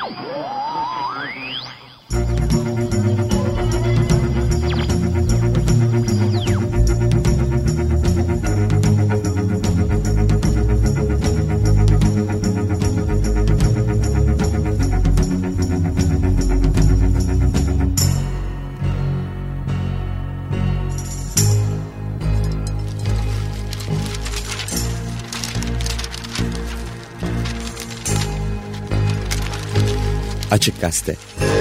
Açık Gazete.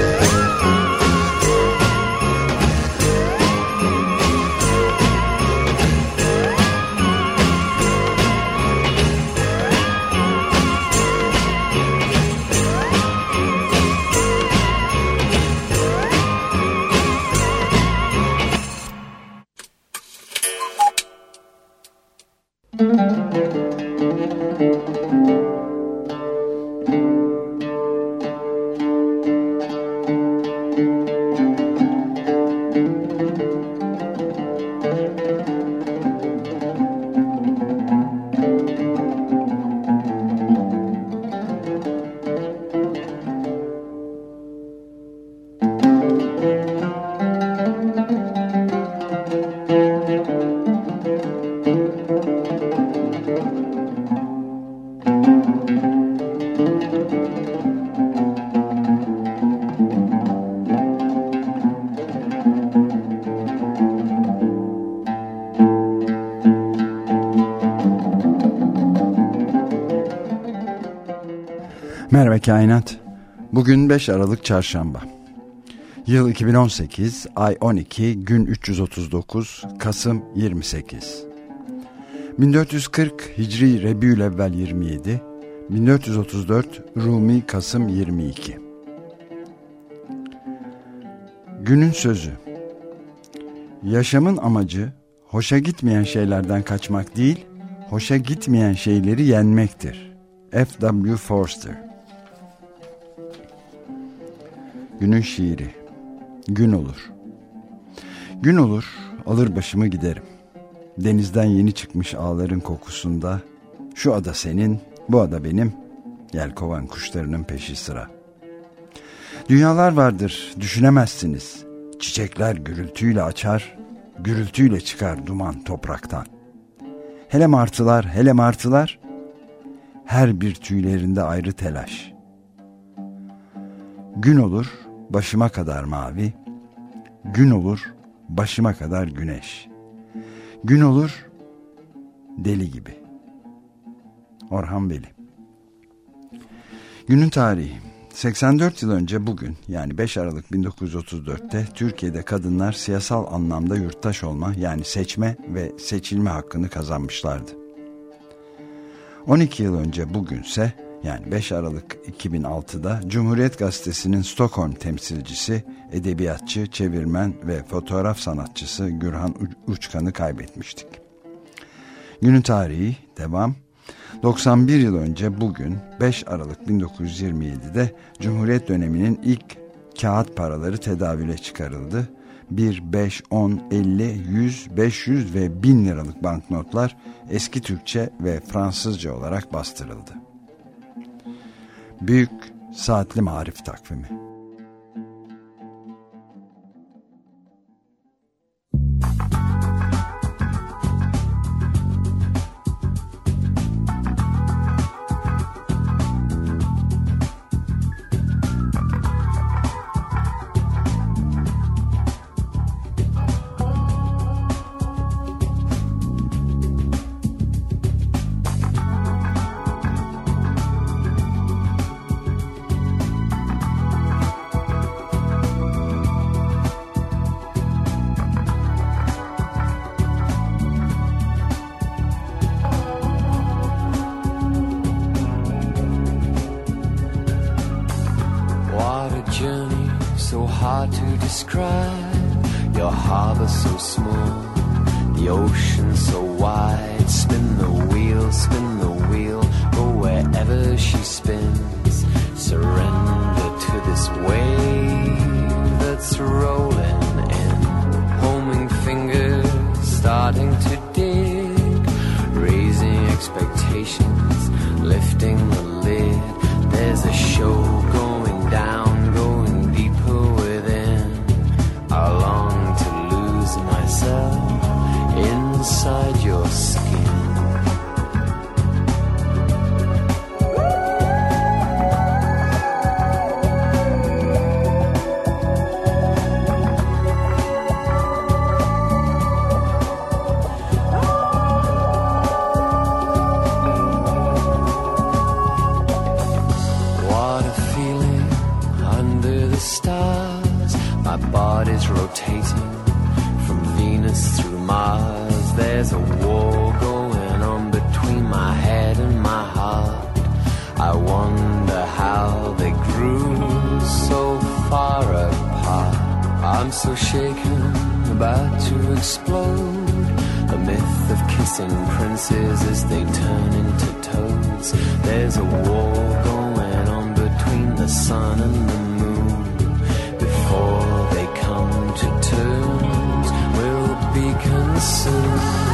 Merhaba Kainat. Bugün 5 Aralık Çarşamba. Yıl 2018, ay 12, gün 339, Kasım 28. 1440 Hicri Rebiülevvel 27, 1434 Rumi Kasım 22. Günün sözü. Yaşamın amacı hoşa gitmeyen şeylerden kaçmak değil, hoşa gitmeyen şeyleri yenmektir. F.W. Forster. Günün şiiri. Gün olur. Gün olur, alır başımı giderim. Denizden yeni çıkmış ağların kokusunda, şu ada senin, bu ada benim, yelkovan kuşlarının peşi sıra. Dünyalar vardır, düşünemezsiniz. Çiçekler gürültüyle açar, gürültüyle çıkar duman topraktan. Hele martılar, hele martılar, her bir tüylerinde ayrı telaş. Gün olur, başıma kadar mavi, gün olur, başıma kadar güneş. Gün olur, deli gibi. Orhan Veli. Günün tarihi. 84 yıl önce bugün, yani 5 Aralık 1934'te Türkiye'de kadınlar siyasal anlamda yurttaş olma, yani seçme ve seçilme hakkını kazanmışlardı. 12 yıl önce bugünse, yani 5 Aralık 2006'da Cumhuriyet Gazetesi'nin Stockholm temsilcisi, edebiyatçı, çevirmen ve fotoğraf sanatçısı Gürhan Uçkan'ı kaybetmiştik. Günün tarihi devam. 91 yıl önce bugün 5 Aralık 1927'de Cumhuriyet döneminin ilk kağıt paraları tedavüle çıkarıldı. 1, 5, 10, 50, 100, 500 ve 1000 liralık banknotlar eski Türkçe ve Fransızca olarak bastırıldı. Büyük Saatli Marif Takvimi. Lifting the lid, there's a show going feeling under the stars. My body's rotating from Venus through Mars. There's a war going on between my head and my heart. I wonder how they grew so far apart. I'm so shaken, about to explode. A myth of kissing princes as they turn into toads. There's a war going on between the sun and the moon. Before they come to terms, we'll be consumed.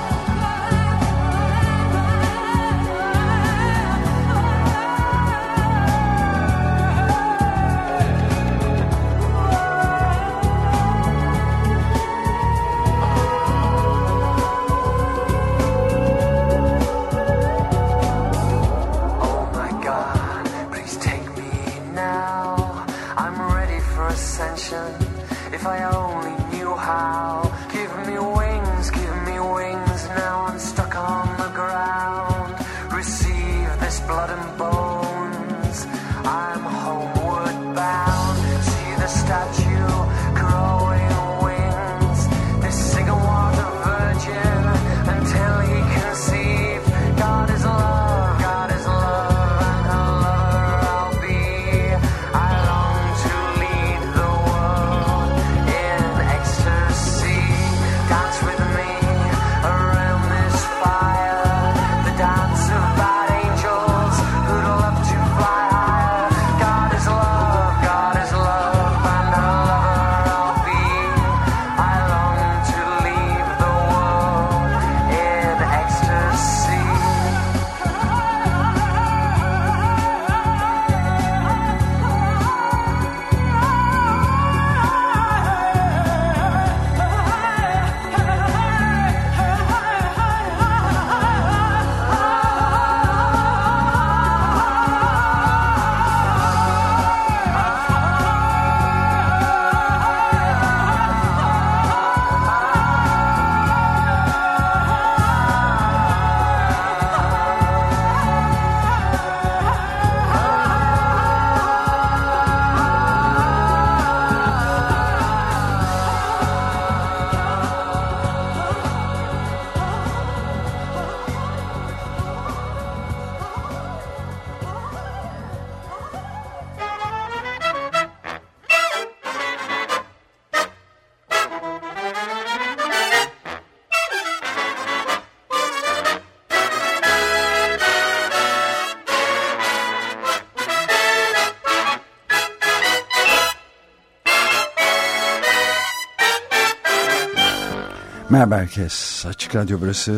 Merhaba herkes. Açık Radyo burası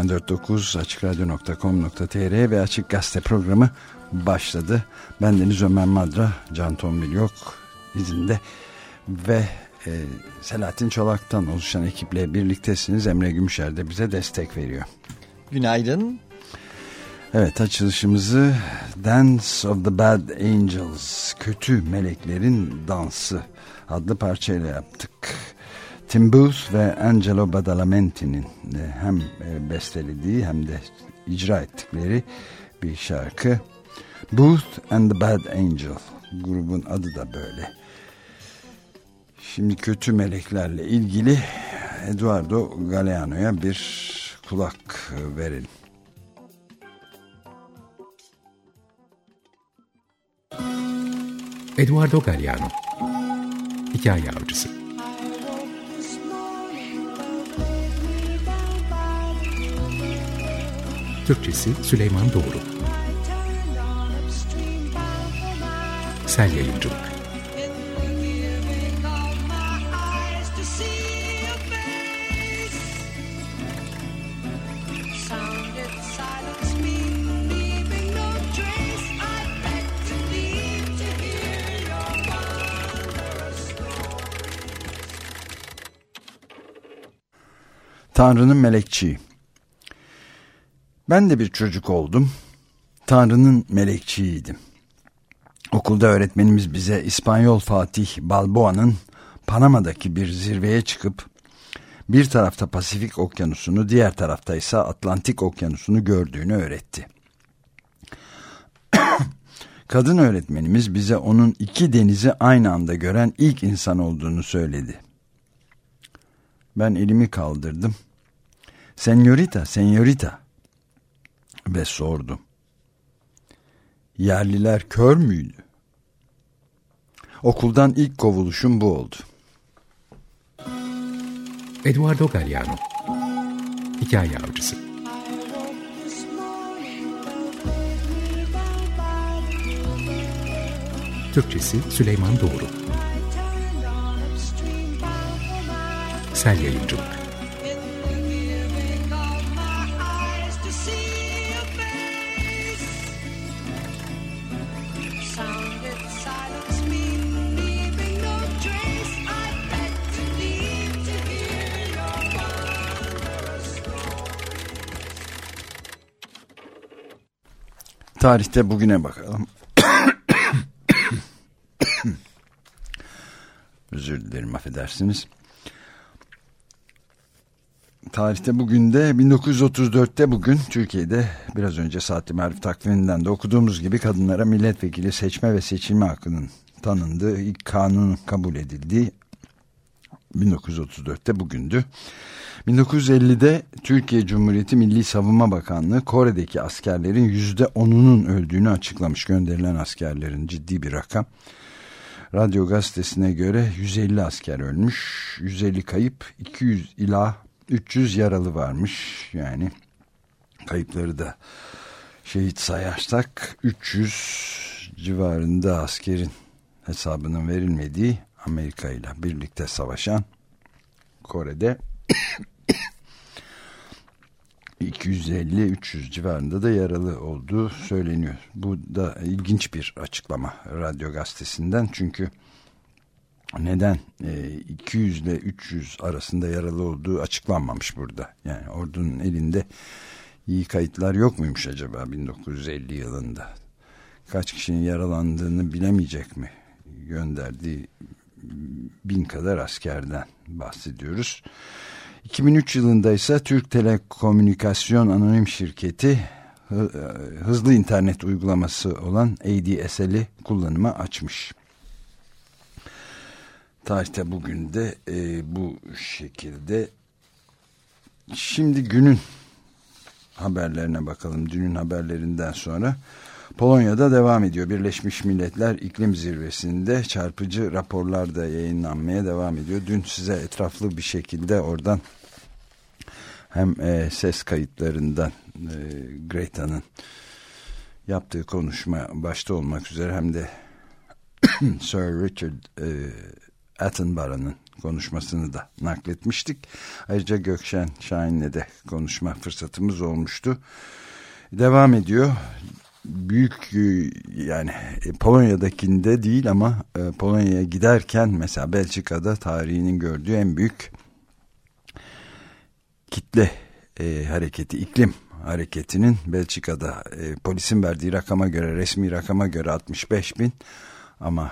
94.9 açıkradyo.com.tr ve Açık Gazete programı başladı. Ben Deniz Ömer Madra, Can Tombil yok izinde ve Selahattin Çolak'tan oluşan ekiple birliktesiniz. Emre Gümüşer de bize destek veriyor. Günaydın. Evet, açılışımızı Dance of the Bad Angels, Kötü Meleklerin Dansı adlı parçayla yaptık. Tim Booth ve Angelo Badalamenti'nin hem bestelediği hem de icra ettikleri bir şarkı. Booth and the Bad Angel, grubun adı da böyle. Şimdi kötü meleklerle ilgili Eduardo Galeano'ya bir kulak verelim. Eduardo Galeano, hikaye avcısı. Türkçesi Süleyman Doğru. Sel Yayıncılık. Tanrı'nın melekçiği. Ben de bir çocuk oldum. Tanrı'nın melekçiğiydim. Okulda öğretmenimiz bize İspanyol Fatih Balboa'nın Panama'daki bir zirveye çıkıp bir tarafta Pasifik Okyanusu'nu, diğer tarafta ise Atlantik Okyanusu'nu gördüğünü öğretti. Kadın öğretmenimiz bize onun 2 denizi aynı anda gören ilk insan olduğunu söyledi. Ben elimi kaldırdım. Senyorita, senyorita ve sordum. Yerliler kör müydü? Okuldan ilk kovuluşum bu oldu. Eduardo Galeano, Hikaye Avcısı. Türkçesi Süleyman Doğru. Sel Yayıncılık. Tarihte bugüne bakalım. Özür dilerim, affedersiniz. Tarihte bugün de 1934'te bugün Türkiye'de biraz önce Saat-i Marif takviminden de okuduğumuz gibi kadınlara milletvekili seçme ve seçilme hakkının tanındığı, ilk kanun kabul edildiği 1934'te bugündü. 1950'de Türkiye Cumhuriyeti Milli Savunma Bakanlığı Kore'deki askerlerin %10'unun öldüğünü açıklamış. Gönderilen askerlerin ciddi bir rakam. Radyo gazetesine göre 150 asker ölmüş, 150 kayıp, 200 ila 300 yaralı varmış. Yani kayıpları da şehit sayarsak 300 civarında askerin hesabının verilmediği, Amerika ile birlikte savaşan Kore'de 250-300 civarında da yaralı olduğu söyleniyor. Bu da ilginç bir açıklama Radyo Gazetesi'nden. Çünkü neden 200 ile 300 arasında yaralı olduğu açıklanmamış burada. Yani ordunun elinde iyi kayıtlar yok muymuş acaba 1950 yılında? Kaç kişinin yaralandığını bilemeyecek mi? Gönderdiği 1000 kadar askerden bahsediyoruz. 2003 yılında ise Türk Telekomünikasyon Anonim Şirketi hızlı internet uygulaması olan ADSL'i kullanıma açmış. Tarihte bugün de bu şekilde. Şimdi günün haberlerine bakalım. Dünün haberlerinden sonra Polonya'da devam ediyor. Birleşmiş Milletler İklim Zirvesi'nde çarpıcı raporlar da yayınlanmaya devam ediyor. Dün size etraflı bir şekilde oradan hem ses kayıtlarından Greta'nın yaptığı konuşma başta olmak üzere hem de Sir Richard Attenborough'ın konuşmasını da nakletmiştik. Ayrıca Gökşen Şahin'le de konuşma fırsatımız olmuştu. Devam ediyor. Büyük, yani Polonya'dakinde değil ama Polonya'ya giderken mesela Belçika'da tarihinin gördüğü en büyük kitle hareketi, iklim hareketinin Belçika'da polisin verdiği rakama göre, resmi rakama göre 65.000 ama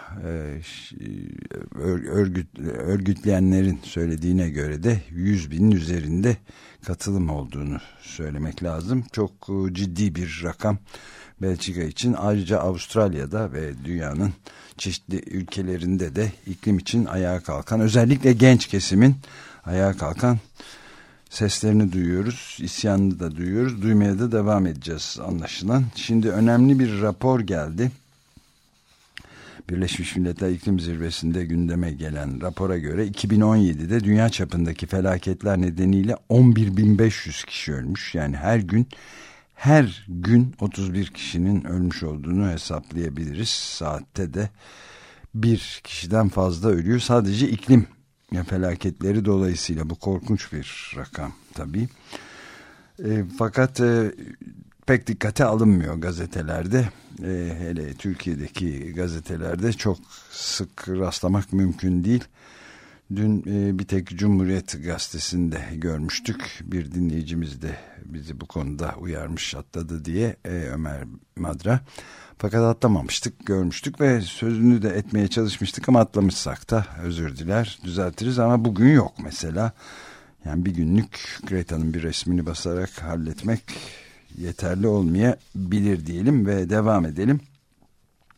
örgütleyenlerin söylediğine göre de 100.000'in üzerinde katılım olduğunu söylemek lazım. Çok ciddi bir rakam Belçika için. Ayrıca Avustralya'da ve dünyanın çeşitli ülkelerinde de iklim için ayağa kalkan, özellikle genç kesimin ayağa kalkan seslerini duyuyoruz. İsyanını da duyuyoruz. Duymaya da devam edeceğiz anlaşılan. Şimdi önemli bir rapor geldi. Birleşmiş Milletler İklim Zirvesi'nde gündeme gelen rapora göre 2017'de dünya çapındaki felaketler nedeniyle 11.500 kişi ölmüş. Yani her gün 31 kişinin ölmüş olduğunu hesaplayabiliriz. Saatte de bir kişiden fazla ölüyor. Sadece iklim felaketleri dolayısıyla bu korkunç bir rakam tabii. Fakat pek dikkate alınmıyor gazetelerde. Hele Türkiye'deki gazetelerde çok sık rastlamak mümkün değil. Dün bir tek Cumhuriyet Gazetesi'nde görmüştük. Bir dinleyicimiz de bizi bu konuda uyarmış, atladı diye, Ömer Madra. Fakat atlamamıştık, görmüştük ve sözünü de etmeye çalışmıştık ama atlamışsak da özür diler, düzeltiriz ama bugün yok mesela. Yani bir günlük Greta'nın bir resmini basarak halletmek yeterli olmayabilir diyelim ve devam edelim.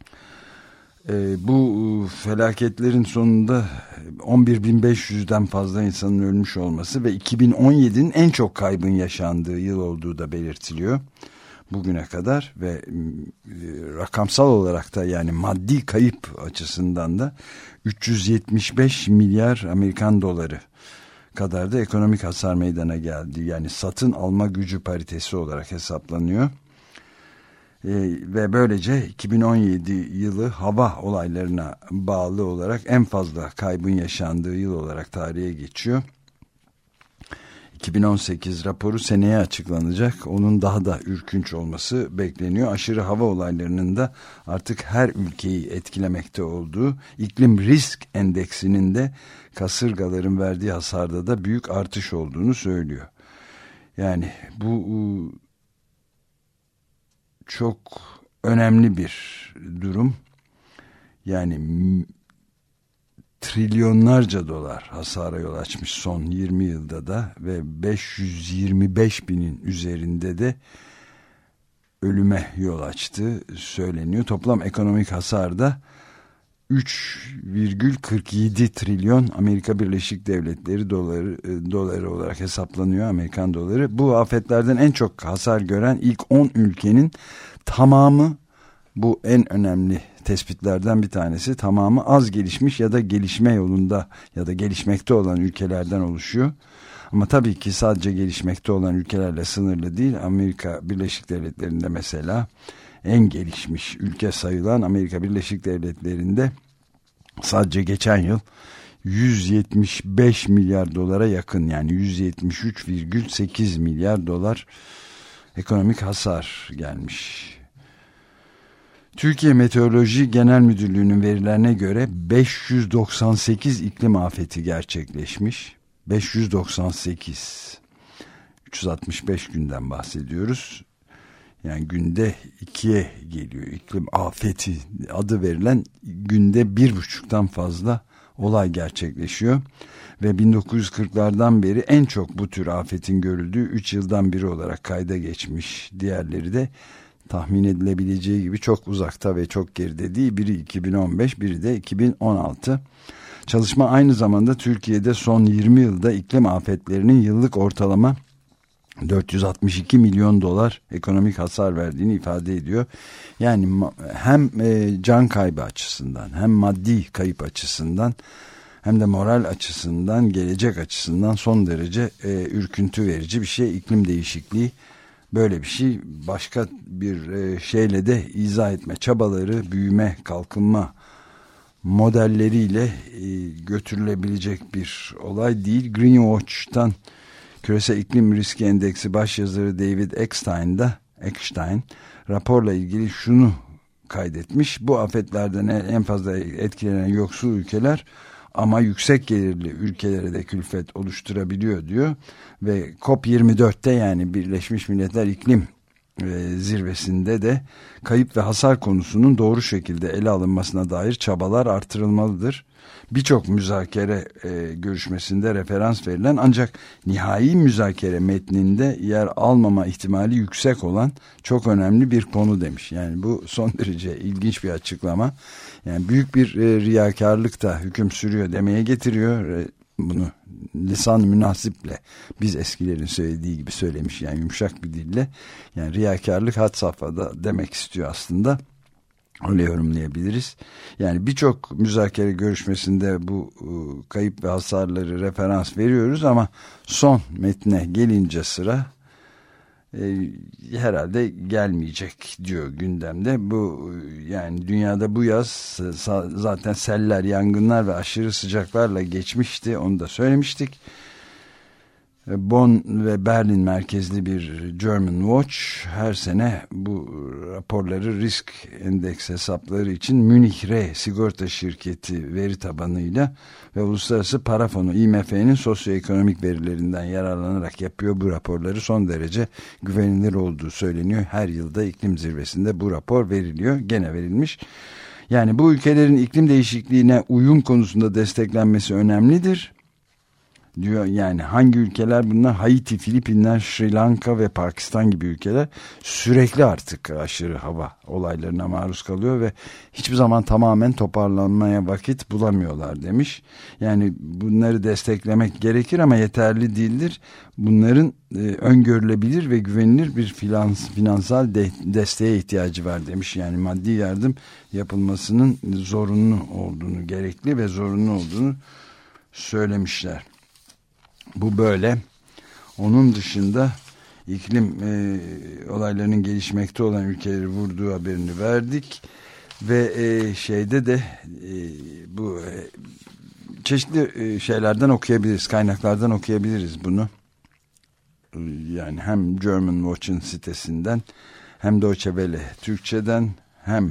Bu felaketlerin sonunda 11.500'den fazla insanın ölmüş olması ve 2017'nin en çok kaybın yaşandığı yıl olduğu da belirtiliyor bugüne kadar ve rakamsal olarak da yani maddi kayıp açısından da 375 milyar Amerikan doları kadar da ekonomik hasar meydana geldi. Yani satın alma gücü paritesi olarak hesaplanıyor. Ve böylece 2017 yılı hava olaylarına bağlı olarak en fazla kaybın yaşandığı yıl olarak tarihe geçiyor. 2018 raporu seneye açıklanacak. Onun daha da ürkünç olması bekleniyor. Aşırı hava olaylarının da artık her ülkeyi etkilemekte olduğu, iklim risk endeksinin de kasırgaların verdiği hasarda da büyük artış olduğunu söylüyor. Yani bu çok önemli bir durum. Yani trilyonlarca dolar hasara yol açmış son 20 yılda da ve 525 binin üzerinde de ölüme yol açtığı söyleniyor. Toplam ekonomik hasar da 3,47 trilyon Amerika Birleşik Devletleri doları olarak hesaplanıyor, Amerikan doları. Bu afetlerden en çok hasar gören ilk 10 ülkenin tamamı, bu en önemli tespitlerden bir tanesi, tamamı az gelişmiş ya da gelişme yolunda ya da gelişmekte olan ülkelerden oluşuyor. Ama tabii ki sadece gelişmekte olan ülkelerle sınırlı değil. Amerika Birleşik Devletleri'nde mesela en gelişmiş ülke sayılan Amerika Birleşik Devletleri'nde sadece geçen yıl 175 milyar dolara yakın, yani 173,8 milyar dolar ekonomik hasar gelmiş. Türkiye Meteoroloji Genel Müdürlüğü'nün verilerine göre 598 iklim afeti gerçekleşmiş. 598. 365 günden bahsediyoruz. Yani günde 2'ye geliyor iklim afeti adı verilen, günde 1,5'tan fazla olay gerçekleşiyor. Ve 1940'lardan beri en çok bu tür afetin görüldüğü 3 yıldan biri olarak kayda geçmiş. Diğerleri de tahmin edilebileceği gibi çok uzakta ve çok geride değil. Biri 2015, biri de 2016. Çalışma aynı zamanda Türkiye'de son 20 yılda iklim afetlerinin yıllık ortalama 462 milyon dolar ekonomik hasar verdiğini ifade ediyor. Yani hem can kaybı açısından, hem maddi kayıp açısından, hem de moral açısından, gelecek açısından son derece ürküntü verici bir şey. İklim değişikliği böyle bir şey. Başka bir şeyle de izah etme çabaları, büyüme, kalkınma modelleriyle götürülebilecek bir olay değil. Greenwatch'tan Küresel İklim Riski Endeksi başyazarı David Eckstein raporla ilgili şunu kaydetmiş: bu afetlerden en fazla etkilenen yoksul ülkeler ama yüksek gelirli ülkelere de külfet oluşturabiliyor diyor. Ve COP24'te, yani Birleşmiş Milletler İklim Zirvesi'nde de kayıp ve hasar konusunun doğru şekilde ele alınmasına dair çabalar artırılmalıdır. Birçok müzakere görüşmesinde referans verilen, ancak nihai müzakere metninde yer almama ihtimali yüksek olan çok önemli bir konu demiş. Yani bu son derece ilginç bir açıklama. Yani büyük bir riyakarlık da hüküm sürüyor demeye getiriyor. Bunu lisan münasiple, biz eskilerin söylediği gibi söylemiş, yani yumuşak bir dille. Yani riyakarlık had safhada demek istiyor aslında. Öyle yorumlayabiliriz. Yani birçok müzakere görüşmesinde bu kayıp ve hasarları referans veriyoruz ama son metne gelince sıra herhalde gelmeyecek diyor gündemde. Bu, yani dünyada bu yaz zaten seller, yangınlar ve aşırı sıcaklarla geçmişti. Onu da söylemiştik. Bonn ve Berlin merkezli bir German Watch her sene bu raporları risk endeks hesapları için Münih Re sigorta şirketi veri tabanıyla ve Uluslararası Para Fonu IMF'nin sosyoekonomik verilerinden yararlanarak yapıyor bu raporları. Son derece güvenilir olduğu söyleniyor. Her yılda iklim zirvesinde bu rapor veriliyor. Gene verilmiş. Yani bu ülkelerin iklim değişikliğine uyum konusunda desteklenmesi önemlidir. diyor. Yani hangi ülkeler bunlar? Haiti, Filipinler, Sri Lanka ve Pakistan gibi ülkeler sürekli artık aşırı hava olaylarına maruz kalıyor ve hiçbir zaman tamamen toparlanmaya vakit bulamıyorlar demiş. Yani bunları desteklemek gerekir ama yeterli değildir. Bunların öngörülebilir ve güvenilir bir finansal desteğe ihtiyacı var demiş. Yani maddi yardım yapılmasının zorunlu olduğunu, gerekli ve zorunlu olduğunu söylemişler. Bu böyle. Onun dışında iklim olaylarının gelişmekte olan ülkeleri vurduğu haberini verdik ve şeyde de bu çeşitli şeylerden okuyabiliriz, kaynaklardan okuyabiliriz bunu. Yani hem German Watch'ın sitesinden, hem Deutsche Welle Türkçe'den, hem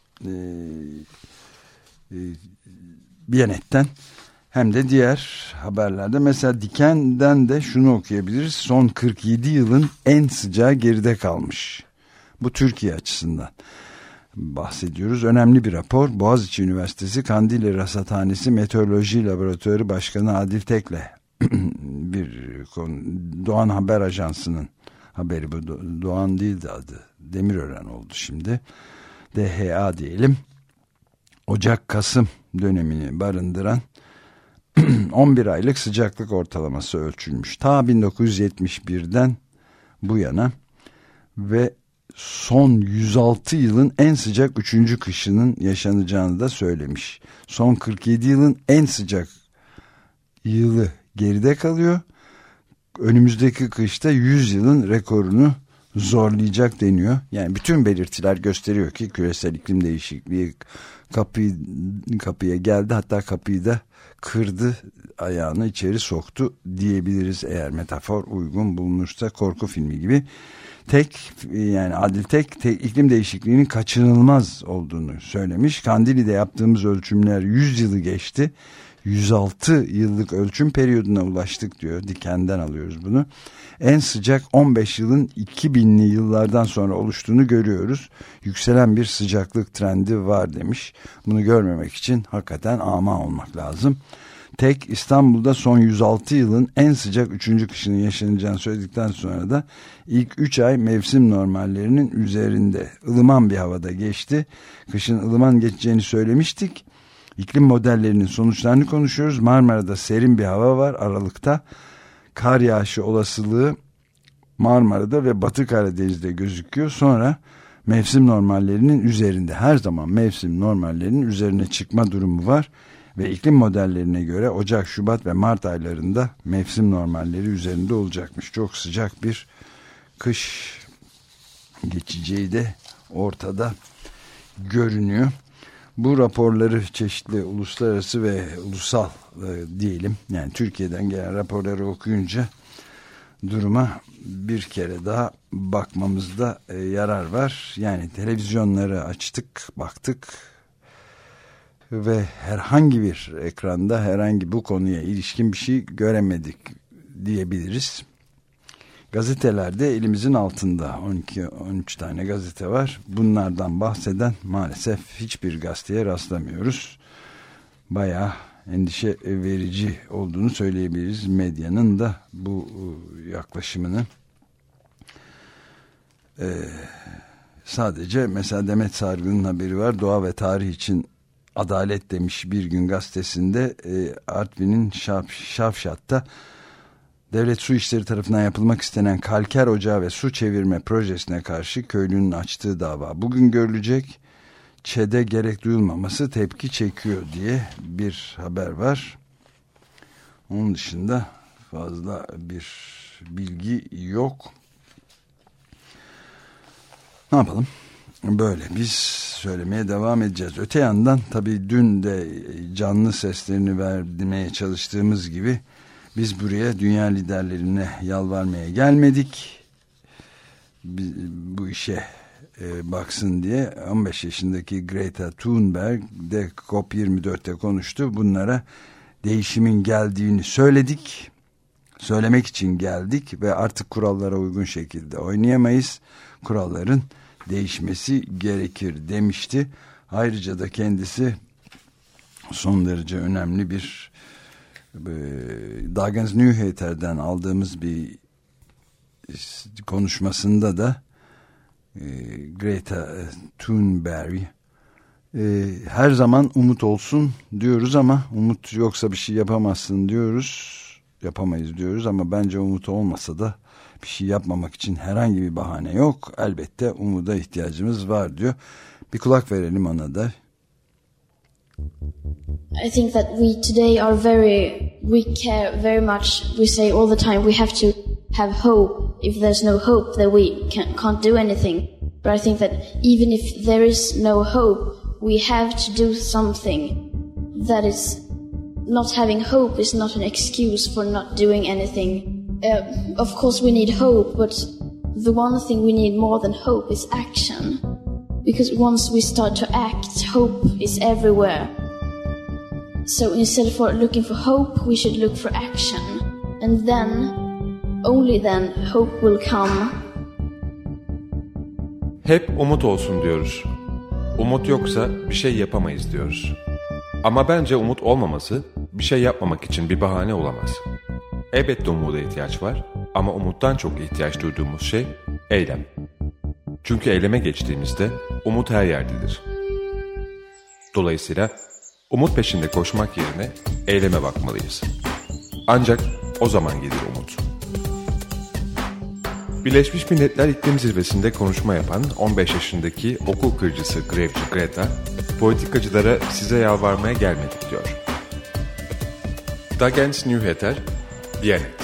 Biyanet'ten, hem de diğer haberlerde. Mesela Diken'den de şunu okuyabiliriz. Son 47 yılın en sıcağı geride kalmış. Bu Türkiye açısından bahsediyoruz. Önemli bir rapor. Boğaziçi Üniversitesi Kandilli Rasathanesi Meteoroloji Laboratuvarı Başkanı Adil Tek'le bir konu, Doğan Haber Ajansı'nın haberi bu. Doğan değildi adı. Demirören oldu şimdi. DHA diyelim. Ocak-Kasım dönemini barındıran 11 aylık sıcaklık ortalaması ölçülmüş. Ta 1971'den bu yana ve son 106 yılın en sıcak 3. kışının yaşanacağını da söylemiş. Son 47 yılın en sıcak yılı geride kalıyor. Önümüzdeki kışta 100 yılın rekorunu zorlayacak deniyor. Yani bütün belirtiler gösteriyor ki küresel iklim değişikliği kapıya geldi. Hatta kapıyı da kırdı, ayağını içeri soktu diyebiliriz eğer metafor uygun bulunursa, korku filmi gibi. Yani Adil Tek iklim değişikliğinin kaçınılmaz olduğunu söylemiş. Kandili'de yaptığımız ölçümler 100 yılı geçti. 106 yıllık ölçüm periyoduna ulaştık diyor. Diken'den alıyoruz bunu. En sıcak 15 yılın 2000'li yıllardan sonra oluştuğunu görüyoruz. Yükselen bir sıcaklık trendi var demiş. Bunu görmemek için hakikaten ama olmak lazım. Tek İstanbul'da son 106 yılın en sıcak 3. kışının yaşanacağını söyledikten sonra da ilk 3 ay mevsim normallerinin üzerinde ılıman bir havada geçti. Kışın ılıman geçeceğini söylemiştik. İklim modellerinin sonuçlarını konuşuyoruz. Marmara'da serin bir hava var Aralık'ta. Kar yağışı olasılığı Marmara'da ve Batı Karadeniz'de gözüküyor. Sonra mevsim normallerinin üzerinde, her zaman mevsim normallerinin üzerine çıkma durumu var. Ve iklim modellerine göre Ocak, Şubat ve Mart aylarında mevsim normalleri üzerinde olacakmış. Çok sıcak bir kış geçeceği de ortada görünüyor. Bu raporları çeşitli uluslararası ve ulusal diyelim, yani Türkiye'den gelen raporları okuyunca duruma bir kere daha bakmamızda yarar var. Yani televizyonları açtık, baktık ve herhangi bir ekranda herhangi bu konuya ilişkin bir şey göremedik diyebiliriz. Gazetelerde elimizin altında 12-13 tane gazete var. Bunlardan bahseden maalesef hiçbir gazeteye rastlamıyoruz. Bayağı endişe verici olduğunu söyleyebiliriz medyanın da bu yaklaşımını. Sadece mesela Demet Sargı'nın haberi var. Doğa ve tarih için adalet demiş Bir Gün gazetesinde. Artvin'in Şavşat'ta devlet su işleri tarafından yapılmak istenen kalker ocağı ve su çevirme projesine karşı köylünün açtığı dava bugün görülecek. ÇED'e gerek duyulmaması tepki çekiyor diye bir haber var. Onun dışında fazla bir bilgi yok. Ne yapalım? Böyle biz söylemeye devam edeceğiz. Öte yandan tabii dün de canlı seslerini vermeye çalıştığımız gibi biz buraya dünya liderlerine yalvarmaya gelmedik. Bu işe baksın diye 15 yaşındaki Greta Thunberg de COP24'te konuştu. Bunlara değişimin geldiğini söyledik. Söylemek için geldik ve artık kurallara uygun şekilde oynayamayız. Kuralların değişmesi gerekir demişti. Ayrıca da kendisi son derece önemli bir Dagens Nyheter'den aldığımız bir konuşmasında da Greta Thunberg her zaman umut olsun diyoruz ama umut yoksa bir şey yapamazsın diyoruz, yapamayız diyoruz ama bence umut olmasa da bir şey yapmamak için herhangi bir bahane yok. Elbette umuda ihtiyacımız var diyor. Bir kulak verelim ona da. I think that we today we care very much. We say all the time we have to have hope. If there's no hope, then we can't do anything. But I think that even if there is no hope, we have to do something. That is, not having hope is not an excuse for not doing anything. Of course we need hope, but the one thing we need more than hope is action. Because once we start to act, hope is everywhere. So instead of looking for hope, we should look for action. And then, only then, hope will come. Hep umut olsun diyoruz. Umut yoksa bir şey yapamayız diyoruz. Ama bence umut olmaması bir şey yapmamak için bir bahane olamaz. Elbette umuda ihtiyaç var ama umuttan çok ihtiyaç duyduğumuz şey eylem. Çünkü eyleme geçtiğimizde umut her yerdedir. Dolayısıyla umut peşinde koşmak yerine eyleme bakmalıyız. Ancak o zaman gelir umut. Birleşmiş Milletler İklim Zirvesi'nde konuşma yapan 15 yaşındaki okul kırıcısı grevci Greta, politikacılara size yalvarmaya gelmedik diyor. Dagens Nyheter, Diyanet.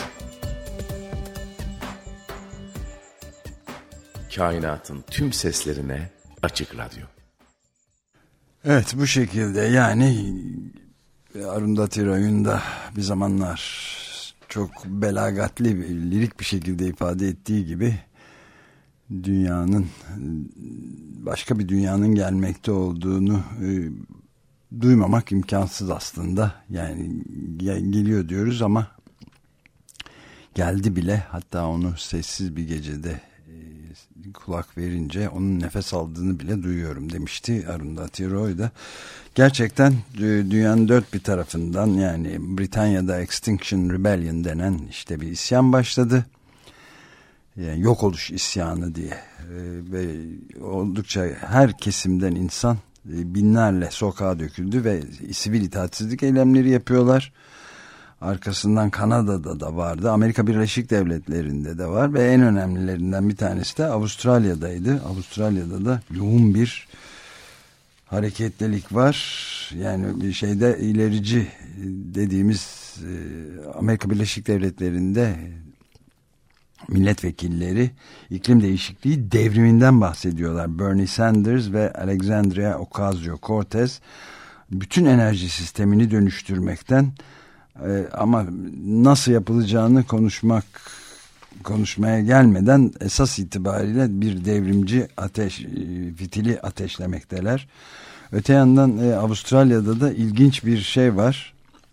Kainatın tüm seslerine Açık Radyo. Evet, bu şekilde yani Arundhati Roy'un da bir zamanlar çok belagatli, lirik bir şekilde ifade ettiği gibi dünyanın, başka bir dünyanın gelmekte olduğunu duymamak imkansız aslında. Yani geliyor diyoruz ama geldi bile, hatta onu sessiz bir gecede kulak verince onun nefes aldığını bile duyuyorum demişti Arundhati Roy da. Gerçekten dünyanın dört bir tarafından, yani Britanya'da Extinction Rebellion denen işte bir isyan başladı. Yani yok oluş isyanı diye ve oldukça her kesimden insan binlerle sokağa döküldü ve sivil itaatsizlik eylemleri yapıyorlar. Arkasından Kanada'da da vardı, Amerika Birleşik Devletleri'nde de var ve en önemlilerinden bir tanesi de Avustralya'daydı. Avustralya'da da yoğun bir hareketlilik var. Yani bir şeyde ilerici dediğimiz Amerika Birleşik Devletleri'nde milletvekilleri iklim değişikliği devriminden bahsediyorlar. Bernie Sanders ve Alexandria Ocasio-Cortez bütün enerji sistemini dönüştürmekten, ama nasıl yapılacağını konuşmaya gelmeden esas itibariyle bir devrimci fitili ateşlemekteler. Öte yandan Avustralya'da da ilginç bir şey var.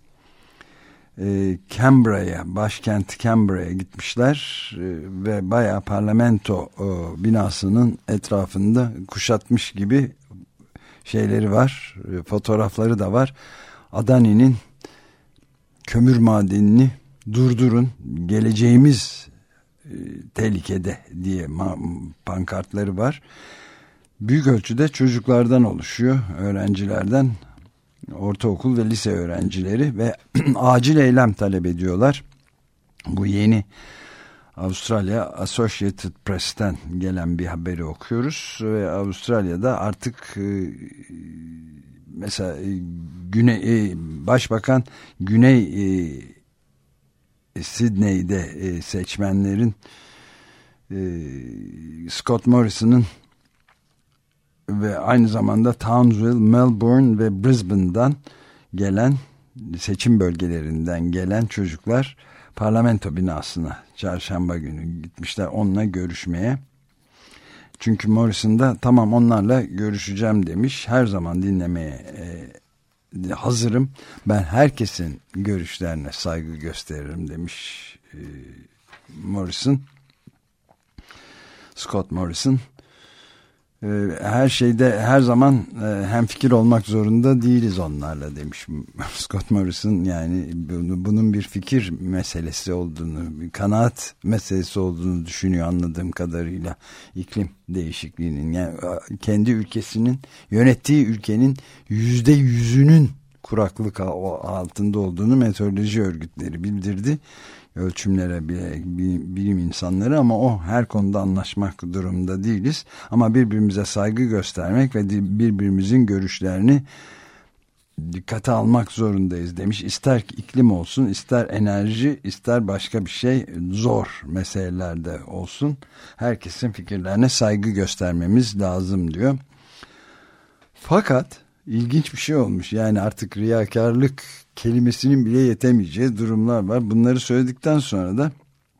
Başkent Canberra'ya gitmişler ve bayağı parlamento binasının etrafında kuşatmış gibi şeyleri var. Fotoğrafları da var. Adani'nin kömür madenini durdurun, geleceğimiz tehlikede diye pankartları var. Büyük ölçüde çocuklardan oluşuyor, öğrencilerden, ortaokul ve lise öğrencileri ve acil eylem talep ediyorlar. Bu yeni Avustralya Associated Press'ten gelen bir haberi okuyoruz ve Avustralya'da artık mesela Başbakan Güney Sydney'de seçmenlerin Scott Morrison'ın ve aynı zamanda Townsville, Melbourne ve Brisbane'dan gelen, seçim bölgelerinden gelen çocuklar parlamento binasına çarşamba günü gitmişler onunla görüşmeye. Çünkü Morrison da tamam onlarla görüşeceğim demiş. Her zaman dinlemeye hazırım. Ben herkesin görüşlerine saygı gösteririm demiş Morrison. Scott Morrison. her şeyde her zaman hemfikir olmak zorunda değiliz onlarla demiş Scott Morrison. Yani bunun bir fikir meselesi olduğunu, bir kanaat meselesi olduğunu düşünüyor anladığım kadarıyla iklim değişikliğinin. Yani kendi ülkesinin, yönettiği ülkenin %100'ünün kuraklık altında olduğunu meteoroloji örgütleri bildirdi. Ölçümlere bile bilim insanları, ama o her konuda anlaşmak durumunda değiliz. Ama birbirimize saygı göstermek ve birbirimizin görüşlerini dikkate almak zorundayız demiş. İster iklim olsun, ister enerji, ister başka bir şey, zor meselelerde olsun, herkesin fikirlerine saygı göstermemiz lazım diyor. Fakat İlginç bir şey olmuş. Yani artık riyakarlık kelimesinin bile yetemeyeceği durumlar var. Bunları söyledikten sonra da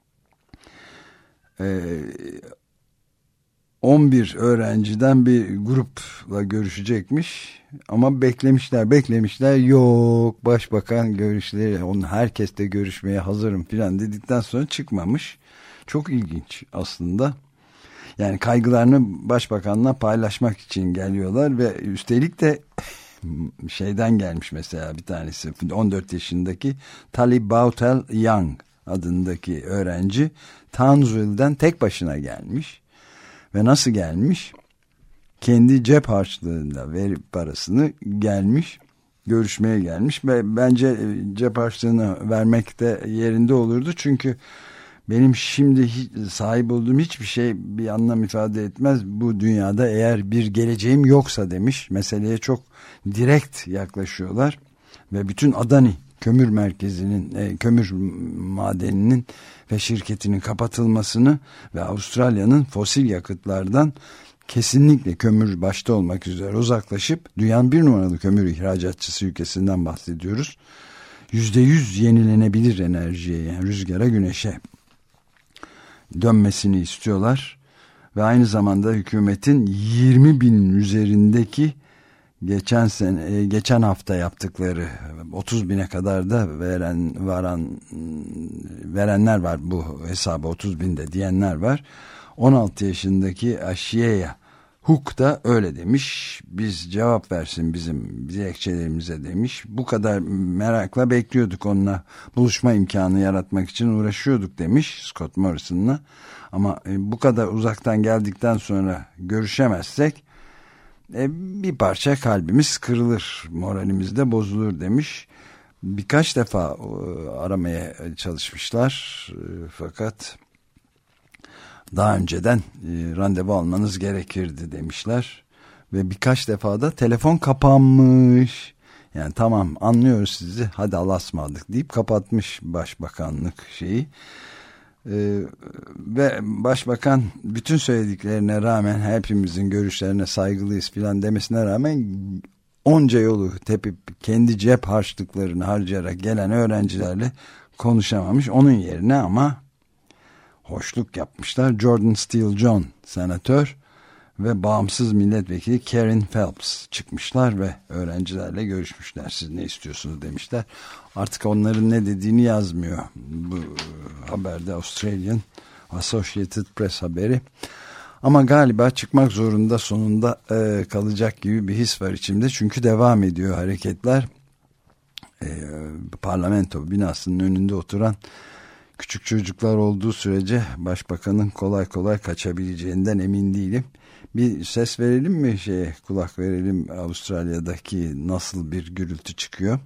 11 öğrenciden bir grupla görüşecekmiş. Ama beklemişler. Yok, başbakan görüşleri, herkesle görüşmeye hazırım filan dedikten sonra çıkmamış. Çok ilginç aslında. Yani kaygılarını başbakanla paylaşmak için geliyorlar ve üstelik de şeyden gelmiş mesela bir tanesi, 14 yaşındaki Talib Bautel Young adındaki öğrenci Townsville'den tek başına gelmiş. Ve nasıl gelmiş? Kendi cep harçlığıyla verip parasını gelmiş, görüşmeye gelmiş ve bence cep harçlığını vermek de yerinde olurdu. Çünkü benim şimdi sahip olduğum hiçbir şey bir anlam ifade etmez bu dünyada eğer bir geleceğim yoksa demiş. Meseleye çok direkt yaklaşıyorlar ve bütün Adani kömür merkezinin, kömür madeninin ve şirketinin kapatılmasını ve Avustralya'nın fosil yakıtlardan kesinlikle, kömür başta olmak üzere, uzaklaşıp dünyanın bir numaralı kömür ihracatçısı ülkesinden bahsediyoruz. %100 yenilenebilir enerjiye, yani rüzgara, güneşe dönmesini istiyorlar ve aynı zamanda hükümetin 20.000 üzerindeki geçen hafta yaptıkları 30.000'e kadar da verenler var, bu hesaba 30.000'de diyenler var. 16 yaşındaki Ashiya Hook da öyle demiş. Biz cevap versin bizim dilekçelerimize demiş. Bu kadar merakla bekliyorduk, onunla buluşma imkanı yaratmak için uğraşıyorduk demiş Scott Morrison'la. Ama bu kadar uzaktan geldikten sonra görüşemezsek bir parça kalbimiz kırılır, moralimiz de bozulur demiş. Birkaç defa aramaya çalışmışlar fakat daha önceden randevu almanız gerekirdi demişler ve birkaç defa da telefon kapanmış. Yani tamam, anlıyoruz sizi, hadi Allah'a ısmarladık deyip kapatmış başbakanlık şeyi. Ve başbakan bütün söylediklerine rağmen, hepimizin görüşlerine saygılıyız filan demesine rağmen, onca yolu tepip kendi cep harçlıklarını harcayarak gelen öğrencilerle konuşamamış. Onun yerine ama hoşluk yapmışlar. Jordan Steele John senatör ve bağımsız milletvekili Karen Phelps çıkmışlar ve öğrencilerle görüşmüşler. Siz ne istiyorsunuz demişler. Artık onların ne dediğini yazmıyor bu haberde, Australian Associated Press haberi. Ama galiba çıkmak zorunda sonunda kalacak gibi bir his var içimde. Çünkü devam ediyor hareketler. Parlamento binasının önünde oturan küçük çocuklar olduğu sürece başbakanın kolay kolay kaçabileceğinden emin değilim. Bir ses verelim mi, kulak verelim, Avustralya'daki nasıl bir gürültü çıkıyor?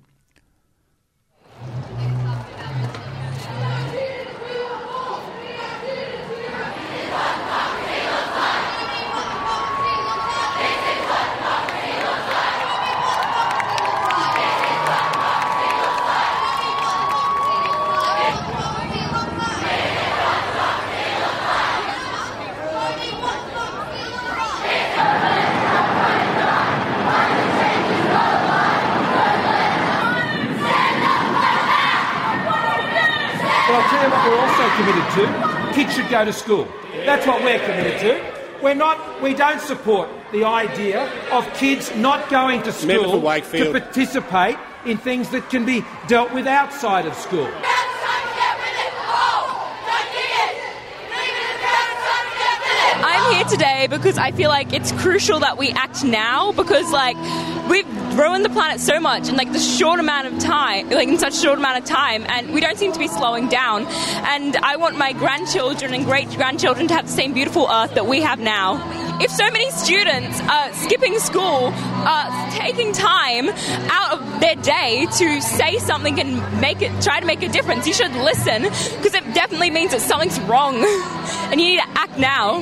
Committed to. Kids should go to school. That's what we're committed to. We don't support the idea of kids not going to school to participate in things that can be dealt with outside of school. I'm here today because I feel like it's crucial that we act now, because like we've ruined the planet so much in like the short amount of time, like in such a short amount of time, and we don't seem to be slowing down. And I want my grandchildren and great-grandchildren to have the same beautiful earth that we have now. If so many students are skipping school, taking time out of their day to say something and try to make a difference, you should listen, because it definitely means that something's wrong and you need to act now.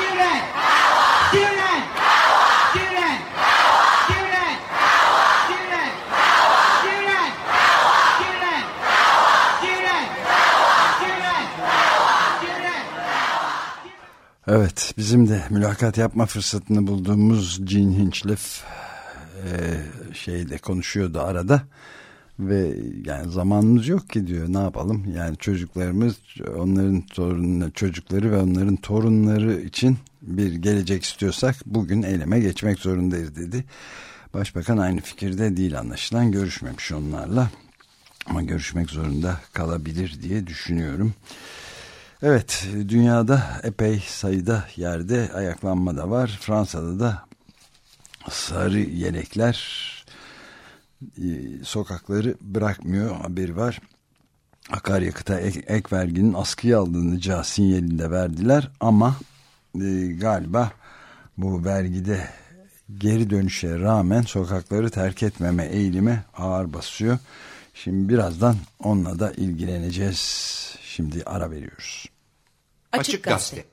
Evet, bizim de mülakat yapma fırsatını bulduğumuz Jean Hinchliffe şeyle konuşuyordu arada ve yani zamanımız yok ki diyor, ne yapalım yani çocuklarımız, onların çocukları ve onların torunları için bir gelecek istiyorsak bugün eyleme geçmek zorundayız dedi. Başbakan aynı fikirde değil anlaşılan, görüşmemiş onlarla ama görüşmek zorunda kalabilir diye düşünüyorum. Evet, dünyada epey sayıda yerde ayaklanma da var. Fransa'da da sarı yelekler sokakları bırakmıyor haberi var. Akaryakıta ek verginin askıya alınacağı sinyalini de verdiler ama galiba bu vergide geri dönüşe rağmen sokakları terk etmeme eğilimi ağır basıyor. Şimdi birazdan onunla da ilgileneceğiz. Şimdi ara veriyoruz. Açık Gazete.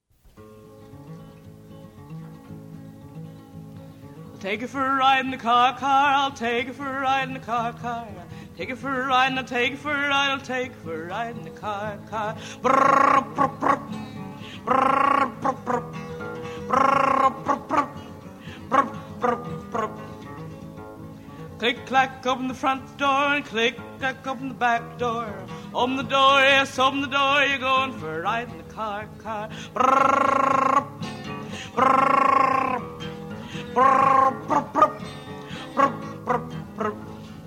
Take it for a ride in the car, I'll take it for a ride in the car. Take it for a ride and I'll take it for a ride, I'll take it for a ride in the car. Brrr, brrr, brrr. Brrr, brrr, brrr. Brrr, brrr, brrr. Brrr, brrr, brrr. Click, clack, open the front door and click, clack, open the back door. Open the door, yes, open the door, you're going for a ride in the car. Brrr, brrr, brrr, brrr, brrr, brrr, brrr.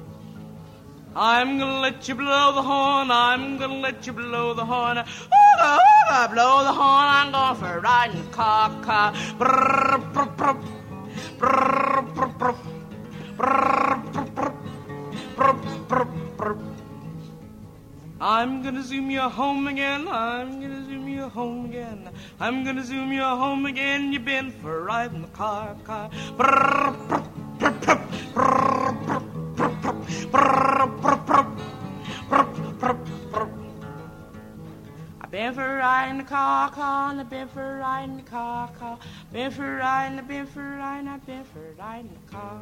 I'm gonna let you blow the horn, I'm gonna let you blow the horn. Ooga, ooga, blow the horn, I'm going for a ride in the car. Brrr, brrr, brrr, brrr, brrr, brrr. Brrr, brrr, brrr, brrr, brrr, brrr. I'm gonna zoom you home again, I'm gonna zoom you home again. I'm gonna zoom you home again, you've been for a ride in the car. Brrr, brrr, brrr, brrr, brrr, brrr, brrr, brrr, brrr, brrr, brrr. I've been for a ride in the car, and I've been for a ride in the car. Been for a ride, and I've been for a ride, and I've been for a ride in the car.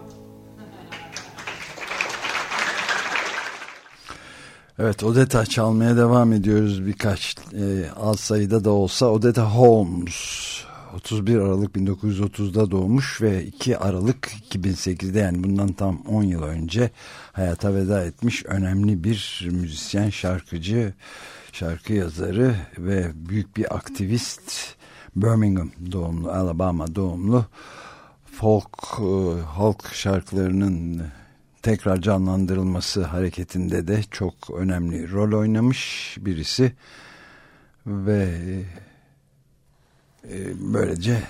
Evet, Odetta çalmaya devam ediyoruz. Birkaç az sayıda da olsa. Odetta Holmes 31 Aralık 1930'da doğmuş ve 2 Aralık 2008'de, yani bundan tam 10 yıl önce hayata veda etmiş önemli bir müzisyen, şarkıcı, şarkı yazarı ve büyük bir aktivist. Birmingham doğumlu, Alabama doğumlu, halk şarkılarının tekrar canlandırılması hareketinde de çok önemli rol oynamış birisi ve böylece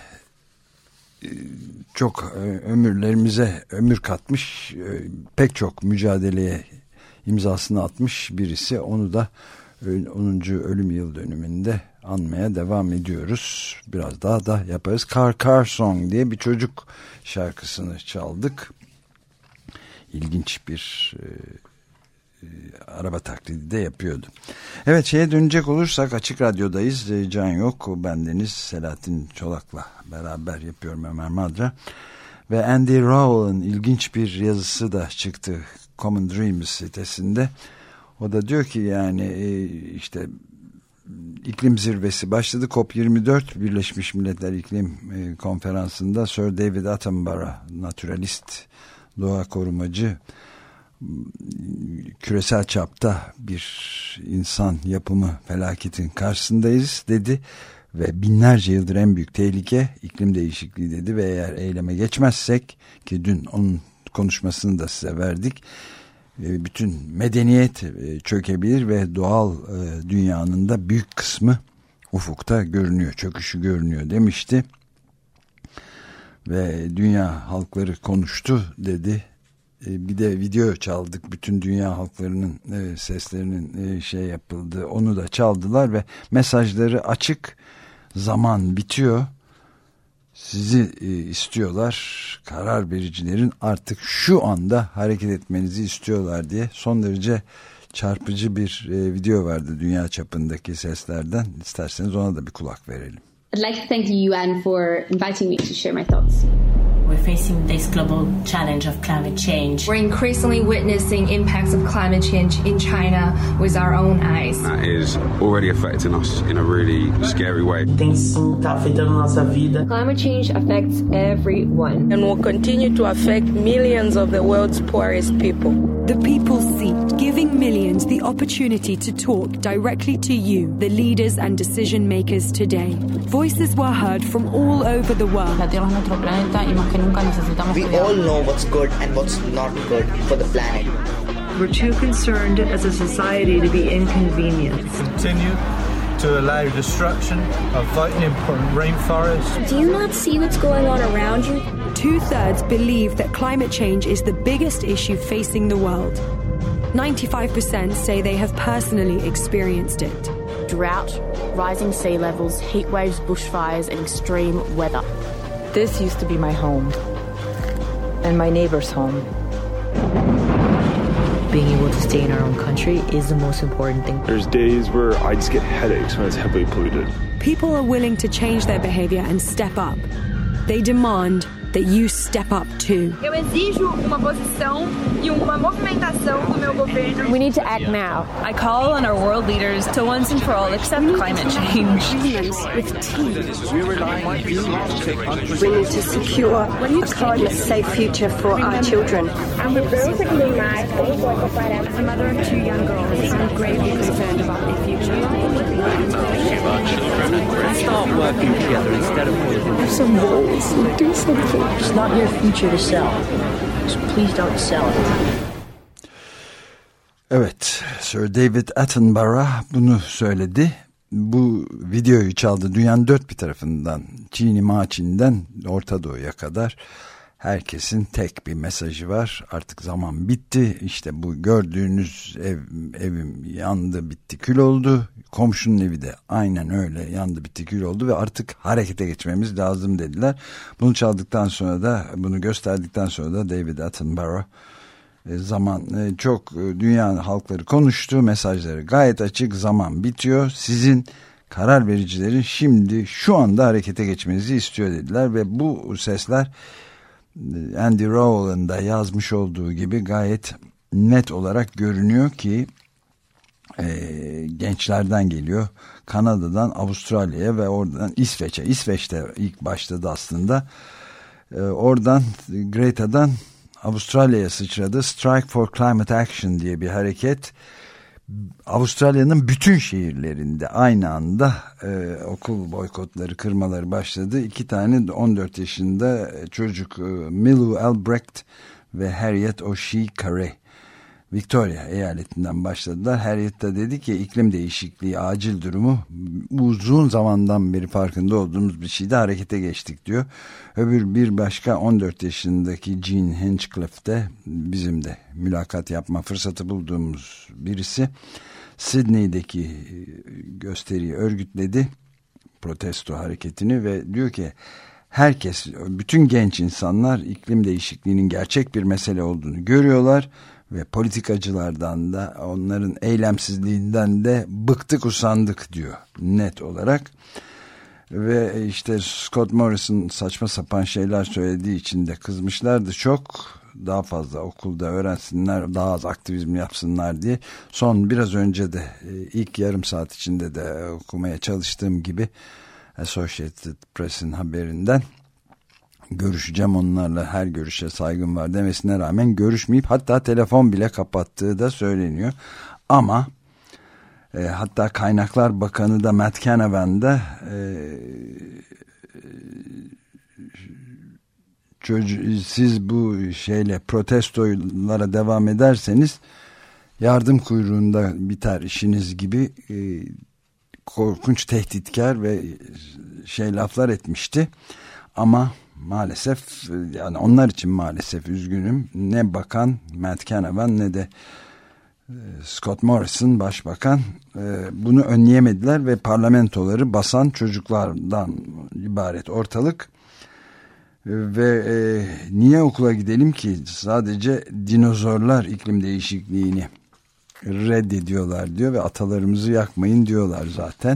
çok ömürlerimize ömür katmış, pek çok mücadeleye imzasını atmış birisi. Onu da 10. ölüm yıl dönümünde anmaya devam ediyoruz. Biraz daha da yaparız. Car Song diye bir çocuk şarkısını çaldık. İlginç bir araba taklidi de yapıyordu. Evet, şeye dönecek olursak, Açık Radyo'dayız. Can yok, bendeniz Selahattin Çolak'la beraber yapıyorum, Ömer Madra. Ve Andy Rowell'ın ilginç bir yazısı da çıktı Common Dreams sitesinde. O da diyor ki yani işte iklim zirvesi başladı. COP24 Birleşmiş Milletler İklim Konferansı'nda Sir David Attenborough, naturalist, doğa korumacı, küresel çapta bir insan yapımı felaketin karşısındayız dedi ve binlerce yıldır en büyük tehlike iklim değişikliği dedi ve eğer eyleme geçmezsek, ki dün onun konuşmasını da size verdik, bütün medeniyet çökebilir ve doğal dünyanın da büyük kısmı ufukta görünüyor, çöküşü görünüyor demişti. Ve dünya halkları konuştu dedi. Bir de video çaldık, bütün dünya halklarının seslerinin şey yapıldığı, onu da çaldılar ve mesajları açık. Zaman bitiyor, sizi istiyorlar, karar vericilerin artık şu anda hareket etmenizi istiyorlar diye son derece çarpıcı bir video vardı dünya çapındaki seslerden. İsterseniz ona da bir kulak verelim. I'd like to thank the UN for inviting me to share my thoughts. We're facing this global challenge of climate change. We're increasingly witnessing impacts of climate change in China with our own eyes. That is already affecting us in a really scary way. Climate change affects everyone and will continue to affect millions of the world's poorest people. The People's Seat, giving millions the opportunity to talk directly to you, the leaders and decision makers today. Voices were heard from all over the world. We all know what's good and what's not good for the planet. We're too concerned as a society to be inconvenienced. Continue to allow destruction of vitally important rainforests. Do you not see what's going on around you? 2/3 believe that climate change is the biggest issue facing the world. 95% say they have personally experienced it. Drought, rising sea levels, heat waves, bushfires and extreme weather. This used to be my home and my neighbor's home. Being able to stay in our own country is the most important thing. There's days where I just get headaches when it's heavily polluted. People are willing to change their behavior and step up. They demand that you step up too. Eu exijo uma posição e uma movimentação do meu governo. We need to act now. I call on our world leaders to once and for all accept climate change. With teams. We need to secure a climate-safe future for our children. I'm a mother of 2 young girls. I'm gravely concerned about their future. Start working together instead of do some rules. Do something. It's not your future to sell. So please don't sell it. Evet, Sir David Attenborough bunu söyledi. Bu videoyu çaldı dünyanın dört bir tarafından, Çin'i Maçin'den Orta Doğu'ya kadar herkesin tek bir mesajı var. Artık zaman bitti. İşte bu gördüğünüz evim yandı, bitti, kül oldu. Komşunun evi de aynen öyle yandı, bitti, kül oldu ve artık harekete geçmemiz lazım dediler. Bunu çaldıktan sonra da, bunu gösterdikten sonra da David Attenborough çok dünya halkları konuştu. Mesajları gayet açık. Zaman bitiyor. Sizin karar vericilerin şimdi şu anda harekete geçmenizi istiyor dediler ve bu sesler Andy Rowell'ın da yazmış olduğu gibi gayet net olarak görünüyor ki gençlerden geliyor. Kanada'dan Avustralya'ya ve oradan İsveç'e. İsveç'te ilk başladı aslında. Oradan Greta'dan Avustralya'ya sıçradı. Strike for Climate Action diye bir hareket. Avustralya'nın bütün şehirlerinde aynı anda okul boykotları, kırmaları başladı. 2 tane 14 yaşında çocuk, Milu Albrecht ve Harriet O'Shea Victoria eyaletinden başladılar. Harriet de dedi ki iklim değişikliği acil durumu, uzun zamandan beri farkında olduğumuz bir şeyde harekete geçtik diyor. Bir başka 14 yaşındaki Jean Hinchcliffe de bizim de mülakat yapma fırsatı bulduğumuz birisi. Sydney'deki gösteriyi örgütledi, protesto hareketini ve diyor ki herkes, bütün genç insanlar iklim değişikliğinin gerçek bir mesele olduğunu görüyorlar ve politikacılardan da onların eylemsizliğinden de bıktık, usandık diyor net olarak. Ve işte Scott Morrison saçma sapan şeyler söylediği için de kızmışlardı çok. Daha fazla okulda öğrensinler, daha az aktivizm yapsınlar diye. Biraz önce de ilk yarım saat içinde de okumaya çalıştığım gibi Associated Press'in haberinden görüşeceğim onlarla, her görüşe saygım var demesine rağmen görüşmeyip hatta telefon bile kapattığı da söyleniyor. Ama hatta Kaynaklar Bakanı da Matt Canavan da siz bu protestolara devam ederseniz yardım kuyruğunda biter işiniz gibi korkunç tehditkar ve laflar etmişti. Ama maalesef, yani onlar için maalesef üzgünüm, ne bakan Matt Canavan ne de Scott Morrison başbakan bunu önleyemediler ve parlamentoları basan çocuklardan ibaret ortalık. Ve niye okula gidelim ki, sadece dinozorlar iklim değişikliğini reddediyorlar diyor ve atalarımızı yakmayın diyorlar zaten.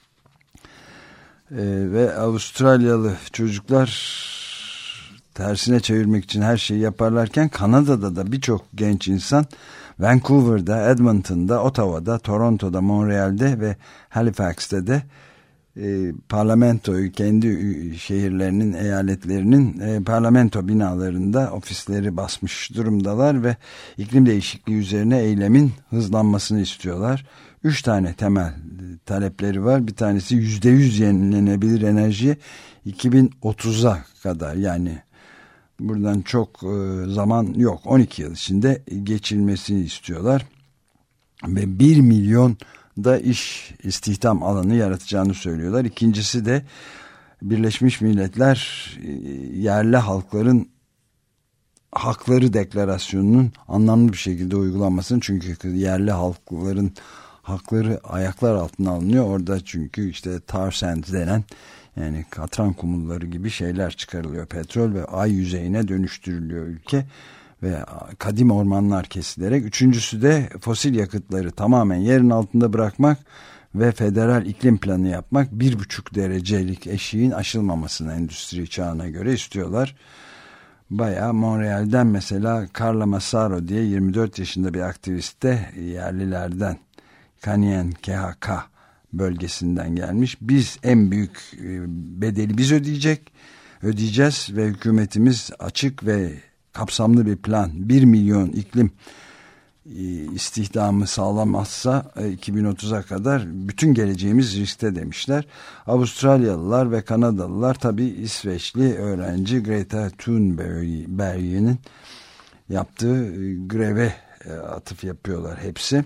Ve Avustralyalı çocuklar tersine çevirmek için her şeyi yaparlarken, Kanada'da da birçok genç insan Vancouver'da, Edmonton'da, Ottawa'da, Toronto'da, Montreal'de ve Halifax'te de parlamentoyu, kendi şehirlerinin, eyaletlerinin parlamento binalarında ofisleri basmış durumdalar ve iklim değişikliği üzerine eylemin hızlanmasını istiyorlar. 3 tane temel talepleri var. Bir tanesi %100 yenilenebilir enerjiye 2030'a kadar, yani buradan çok zaman yok, 12 yıl içinde geçilmesini istiyorlar ve 1 milyon da istihdam alanı yaratacağını söylüyorlar. İkincisi de Birleşmiş Milletler yerli halkların hakları deklarasyonunun anlamlı bir şekilde uygulanmasını, çünkü yerli halkların hakları ayaklar altına alınıyor orada, çünkü işte tar sands denen, yani katran kumulları gibi şeyler çıkarılıyor, petrol, ve ay yüzeyine dönüştürülüyor ülke ve kadim ormanlar kesilerek. Üçüncüsü de fosil yakıtları tamamen yerin altında bırakmak ve federal iklim planı yapmak. 1,5 derecelik eşiğin aşılmamasını endüstri çağına göre istiyorlar. Bayağı Montreal'den mesela Carla Massaro diye 24 yaşında bir aktivist de yerlilerden, Kanyen KHK bölgesinden gelmiş. Biz en büyük bedeli biz ödeyeceğiz ve hükümetimiz açık ve kapsamlı bir plan, 1 milyon iklim istihdamı sağlamazsa 2030'a kadar bütün geleceğimiz riskte demişler. Avustralyalılar ve Kanadalılar, tabii İsveçli öğrenci Greta Thunberg'in yaptığı greve atıf yapıyorlar hepsi.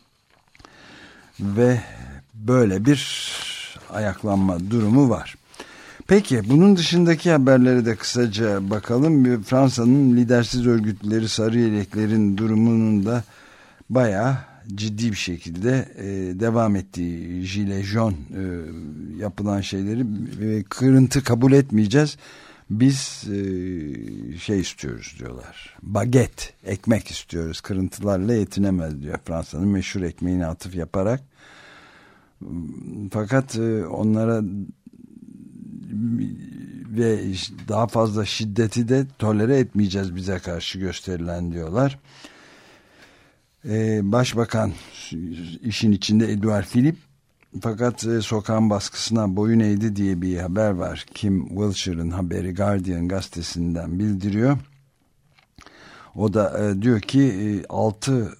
Ve böyle bir ayaklanma durumu var. Peki bunun dışındaki haberlere de kısaca bakalım. Fransa'nın lidersiz örgütleri, sarı yeleklerin durumunun da bayağı ciddi bir şekilde devam ettiği, Gilets Jaunes yapılan şeyleri kırıntı kabul etmeyeceğiz. Biz istiyoruz diyorlar. Baget, ekmek istiyoruz. Kırıntılarla yetinemez diyor. Fransa'nın meşhur ekmeğine atıf yaparak. Fakat onlara ve daha fazla şiddeti de tolere etmeyeceğiz bize karşı gösterilen diyorlar. Başbakan işin içinde, Edouard Philippe, fakat sokağın baskısına boyun eğdi diye bir haber var. Kim Wilshire'ın haberi Guardian gazetesinden bildiriyor. O da diyor ki 6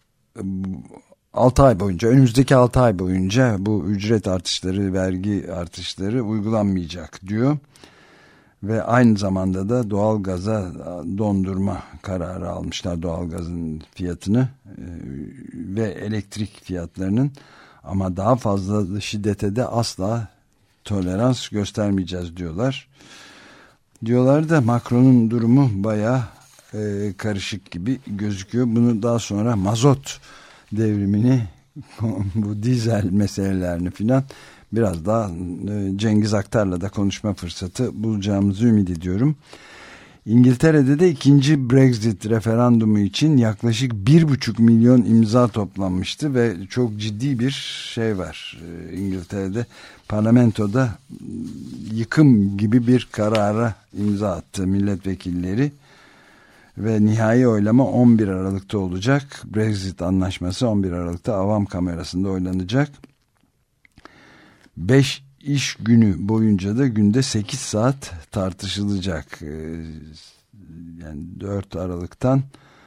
ay boyunca, önümüzdeki 6 ay boyunca bu ücret artışları, vergi artışları uygulanmayacak diyor. Ve aynı zamanda da doğalgaza dondurma kararı almışlar, doğalgazın fiyatını ve elektrik fiyatlarının, ama daha fazla şiddete de asla tolerans göstermeyeceğiz diyorlar. Diyorlar da Macron'un durumu bayağı karışık gibi gözüküyor. Bunu daha sonra mazot devrimini, bu dizel meselelerini filan biraz daha Cengiz Aktar'la da konuşma fırsatı bulacağımızı ümit ediyorum. İngiltere'de de ikinci Brexit referandumu için yaklaşık 1,5 milyon imza toplanmıştı ve çok ciddi bir şey var. İngiltere'de parlamentoda yıkım gibi bir karara imza attı milletvekilleri ve nihai oylama 11 Aralık'ta olacak. Brexit anlaşması 11 Aralık'ta Avam Kamerası'nda oylanacak. 5 iş günü boyunca da günde 8 saat tartışılacak. Yani 4 Aralık'tan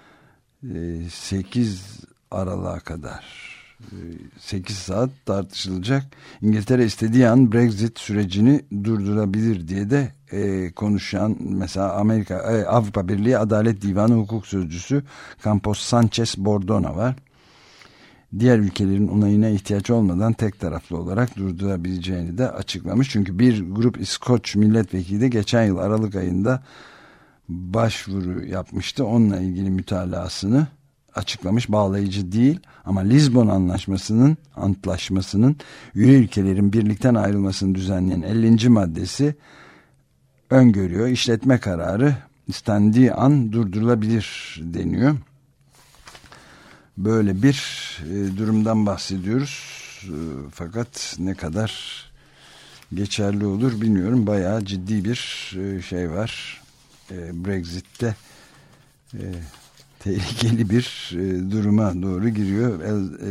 8 Aralık'a kadar 8 saat tartışılacak. İngiltere istediği an Brexit sürecini durdurabilir diye de konuşan mesela Avrupa Birliği Adalet Divanı Hukuk Sözcüsü Campos Sanchez Bordona var. diğer ülkelerin onayına ihtiyaç olmadan tek taraflı olarak durdurabileceğini de açıklamış. Çünkü bir grup İskoç milletvekili de geçen yıl Aralık ayında başvuru yapmıştı. Onunla ilgili mütalasını açıklamış. Bağlayıcı değil ama Lizbon Antlaşması'nın üye ülkelerin birlikten ayrılmasını düzenleyen 50. maddesi öngörüyor. İşletme kararı istendiği an durdurulabilir deniyor. Böyle bir durumdan bahsediyoruz. Fakat ne kadar geçerli olur bilmiyorum. Bayağı ciddi bir şey var. Brexit'te tehlikeli bir duruma doğru giriyor.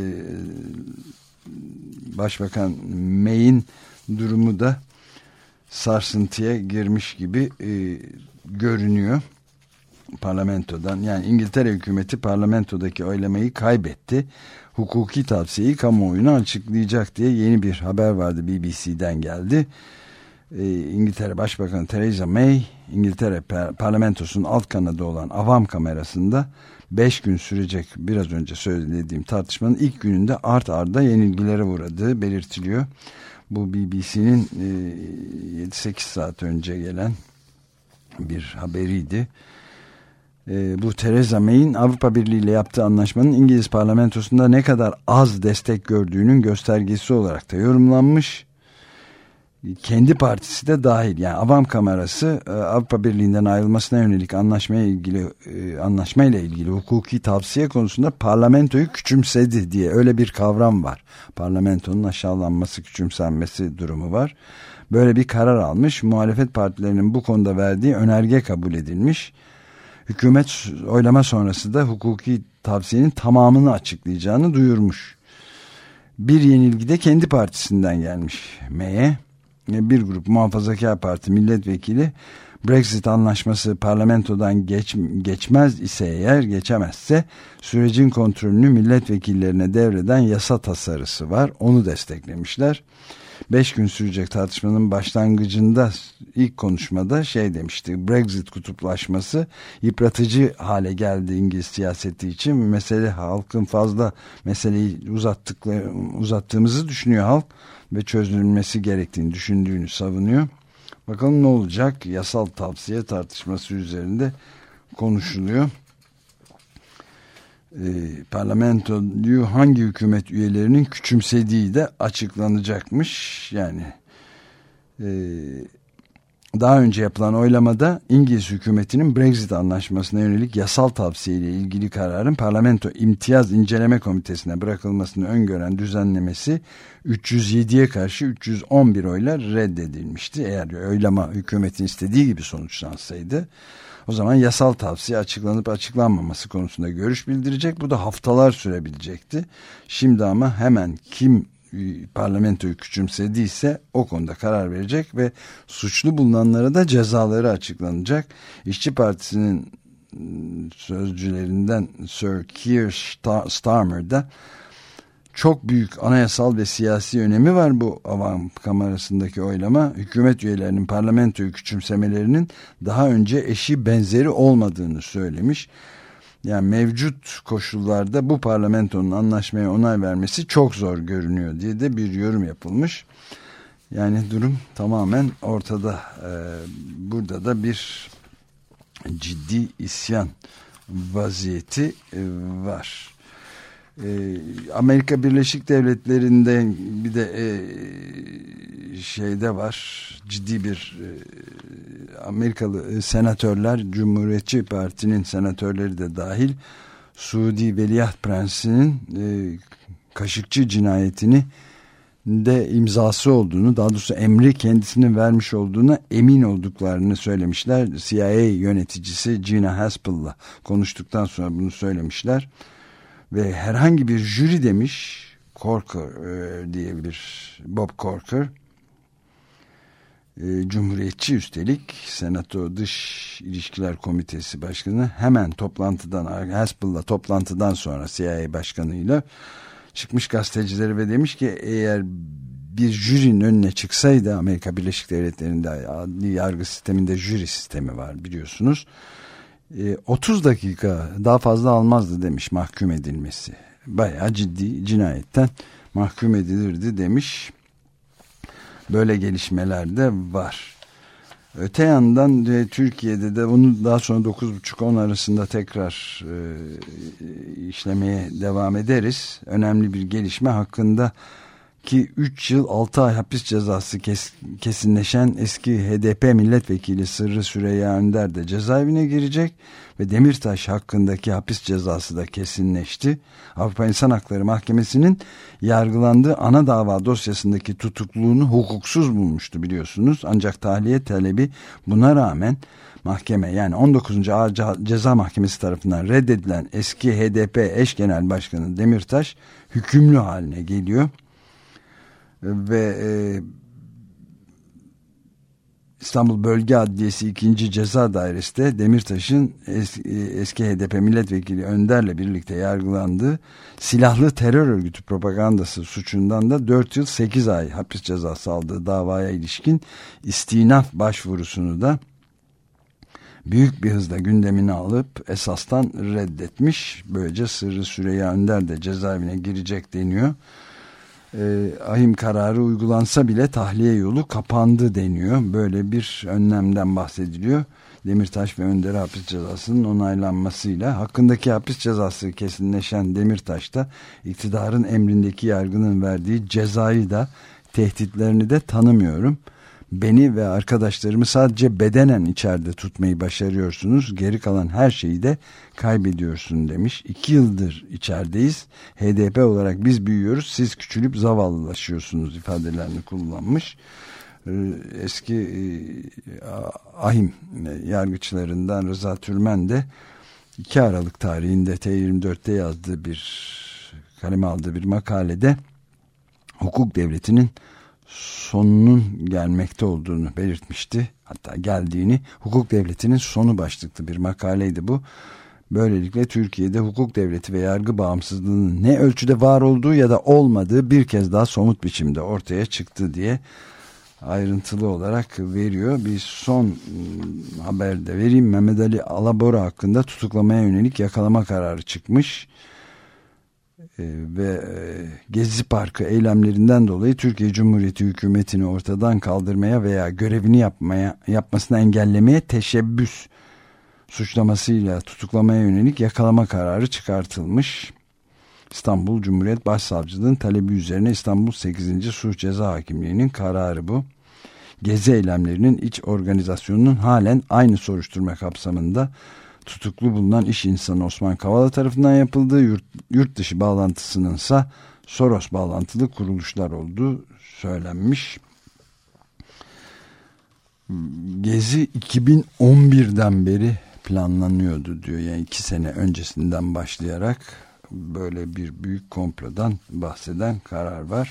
Başbakan May'in durumu da sarsıntıya girmiş gibi görünüyor. Parlamentodan, yani İngiltere hükümeti parlamentodaki oylamayı kaybetti. Hukuki tavsiyeyi kamuoyuna açıklayacak diye yeni bir haber vardı, BBC'den geldi. İngiltere Başbakanı Theresa May, İngiltere parlamentosunun alt kanadı olan Avam Kamerası'nda 5 gün sürecek biraz önce söylediğim tartışmanın ilk gününde art arda yenilgilere uğradığı belirtiliyor. Bu BBC'nin 7-8 saat önce gelen bir haberiydi. Bu Theresa May'in Avrupa Birliği ile yaptığı anlaşmanın İngiliz parlamentosunda ne kadar az destek gördüğünün göstergesi olarak da yorumlanmış. Kendi partisi de dahil, yani Avam Kamerası Avrupa Birliği'nden ayrılmasına yönelik anlaşmayla ilgili hukuki tavsiye konusunda parlamentoyu küçümsedi diye öyle bir kavram var. Parlamentonun aşağılanması, küçümsenmesi durumu var. Böyle bir karar almış. Muhalefet partilerinin bu konuda verdiği önerge kabul edilmiş. Hükümet oylama sonrası da hukuki tavsiyenin tamamını açıklayacağını duyurmuş. Bir yenilgi de kendi partisinden gelmiş May'e. Bir grup muhafazakar parti milletvekili Brexit anlaşması parlamentodan geçmez ise eğer, geçemezse sürecin kontrolünü milletvekillerine devreden yasa tasarısı var. Onu desteklemişler. 5 gün sürecek tartışmanın başlangıcında ilk konuşmada demişti. Brexit kutuplaşması yıpratıcı hale geldi İngiliz siyaseti için. Mesele, halkın fazla meseleyi uzattığımızı düşünüyor halk ve çözülmesi gerektiğini düşündüğünü savunuyor. Bakalım ne olacak? Yasal tavsiye tartışması üzerinde konuşuluyor. Parlamentoyu hangi hükümet üyelerinin küçümsediği de açıklanacakmış. Yani daha önce yapılan oylamada İngiliz hükümetinin Brexit anlaşmasına yönelik yasal tavsiyeyle ilgili kararın parlamento imtiyaz inceleme komitesine bırakılmasını öngören düzenlemesi 307'ye karşı 311 oyla reddedilmişti. Eğer oylama hükümetin istediği gibi sonuçlansaydı, o zaman yasal tavsiye açıklanıp açıklanmaması konusunda görüş bildirecek. Bu da haftalar sürebilecekti. Şimdi ama hemen kim parlamentoyu küçümsediyse o konuda karar verecek ve suçlu bulunanlara da cezaları açıklanacak. İşçi Partisi'nin sözcülerinden Sir Keir Starmer da çok büyük anayasal ve siyasi önemi var bu Avam Kamerası'ndaki oylama. Hükümet üyelerinin parlamentoyu küçümsemelerinin daha önce eşi benzeri olmadığını söylemiş. Yani mevcut koşullarda bu parlamentonun anlaşmaya onay vermesi çok zor görünüyor diye de bir yorum yapılmış. Yani durum tamamen ortada. Burada da bir ciddi isyan vaziyeti var. Amerika Birleşik Devletleri'nde bir de şeyde var, ciddi bir Amerikalı senatörler, Cumhuriyetçi Parti'nin senatörleri de dahil, Suudi Veliaht Prensi'nin Kaşıkçı cinayetini de imzası olduğunu, daha doğrusu emri kendisinin vermiş olduğuna emin olduklarını söylemişler. CIA yöneticisi Gina Haspel'la konuştuktan sonra bunu söylemişler. Ve herhangi bir jüri demiş, Corker diye bir Bob Corker, Cumhuriyetçi üstelik, Senato Dış İlişkiler Komitesi Başkanı, hemen toplantıdan, Haspel'la toplantıdan sonra CIA Başkanı'yla çıkmış gazetecilere ve demiş ki eğer bir jürinin önüne çıksaydı, Amerika Birleşik Devletleri'nde adli yargı sisteminde jüri sistemi var biliyorsunuz, 30 dakika daha fazla almazdı demiş mahkum edilmesi. bayağı ciddi cinayetten mahkum edilirdi demiş. Böyle gelişmeler de var. Öte yandan Türkiye'de de bunu daha sonra 9.30-10 arasında tekrar işlemeye devam ederiz. Önemli bir gelişme hakkında ki 3 yıl 6 ay hapis cezası kesinleşen eski HDP milletvekili Sırrı Süreyya Önder de cezaevine girecek ve Demirtaş hakkındaki hapis cezası da kesinleşti. Avrupa İnsan Hakları Mahkemesi'nin yargılandığı ana dava dosyasındaki tutukluluğunu hukuksuz bulmuştu biliyorsunuz. Ancak tahliye talebi buna rağmen mahkeme yani 19. Ağır Ceza Mahkemesi tarafından reddedilen eski HDP eş genel başkanı Demirtaş hükümlü haline geliyor. Ve İstanbul Bölge Adliyesi 2. Ceza Dairesi de Demirtaş'ın eski HDP milletvekili Önder'le birlikte yargılandığı silahlı terör örgütü propagandası suçundan da 4 yıl 8 ay hapis cezası aldığı davaya ilişkin istinaf başvurusunu da büyük bir hızla gündemine alıp esastan reddetmiş. Böylece Sırrı Süreyya Önder de cezaevine girecek deniyor. Ahim kararı uygulansa bile tahliye yolu kapandı deniyor. Böyle bir önlemden bahsediliyor. Demirtaş ve Önder'e hapis cezasının onaylanmasıyla hakkındaki hapis cezası kesinleşen Demirtaş da iktidarın emrindeki yargının verdiği cezayı da tehditlerini de tanımıyorum. Beni ve arkadaşlarımı sadece bedenen içeride tutmayı başarıyorsunuz. Geri kalan her şeyi de kaybediyorsun demiş. 2 yıldır içerideyiz. HDP olarak biz büyüyoruz. Siz küçülüp zavallılaşıyorsunuz ifadelerini kullanmış. Eski ahim yargıçlarından Rıza Türmen de 2 Aralık tarihinde T24'te yazdığı kaleme aldığı bir makalede hukuk devletinin sonunun gelmekte olduğunu belirtmişti. Hatta geldiğini, hukuk devletinin sonu başlıklı bir makaleydi bu. Böylelikle Türkiye'de hukuk devleti ve yargı bağımsızlığının ne ölçüde var olduğu ya da olmadığı bir kez daha somut biçimde ortaya çıktı diye ayrıntılı olarak veriyor. Bir son haber de vereyim. Mehmet Ali Alabora hakkında tutuklamaya yönelik yakalama kararı çıkmış. Ve Gezi Parkı eylemlerinden dolayı Türkiye Cumhuriyeti hükümetini ortadan kaldırmaya veya görevini yapmasını engellemeye teşebbüs suçlamasıyla tutuklamaya yönelik yakalama kararı çıkartılmış. İstanbul Cumhuriyet Başsavcılığı'nın talebi üzerine İstanbul 8. Suç Ceza Hakimliği'nin kararı bu. Gezi eylemlerinin iç organizasyonunun halen aynı soruşturma kapsamında tutuklu bulunan iş insanı Osman Kavala tarafından yapıldığı yurt dışı bağlantısınınsa Soros bağlantılı kuruluşlar olduğu söylenmiş. Gezi 2011'den beri planlanıyordu diyor. Yani 2 sene öncesinden başlayarak böyle bir büyük komplodan bahseden karar var.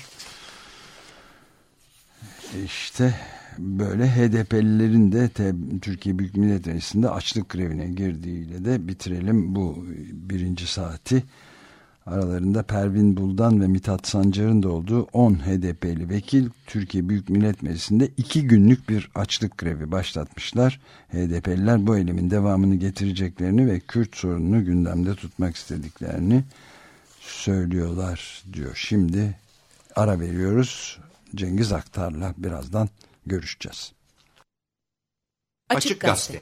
İşte böyle HDP'lilerin de Türkiye Büyük Millet Meclisi'nde açlık grevine girdiğiyle de bitirelim bu 1. saati. Aralarında Pervin Buldan ve Mithat Sancar'ın da olduğu 10 HDP'li vekil Türkiye Büyük Millet Meclisi'nde 2 günlük bir açlık grevi başlatmışlar. HDP'liler bu eylemin devamını getireceklerini ve Kürt sorununu gündemde tutmak istediklerini söylüyorlar diyor. Şimdi ara veriyoruz. Cengiz Aktar'la birazdan görüşeceğiz. Açık Gazete.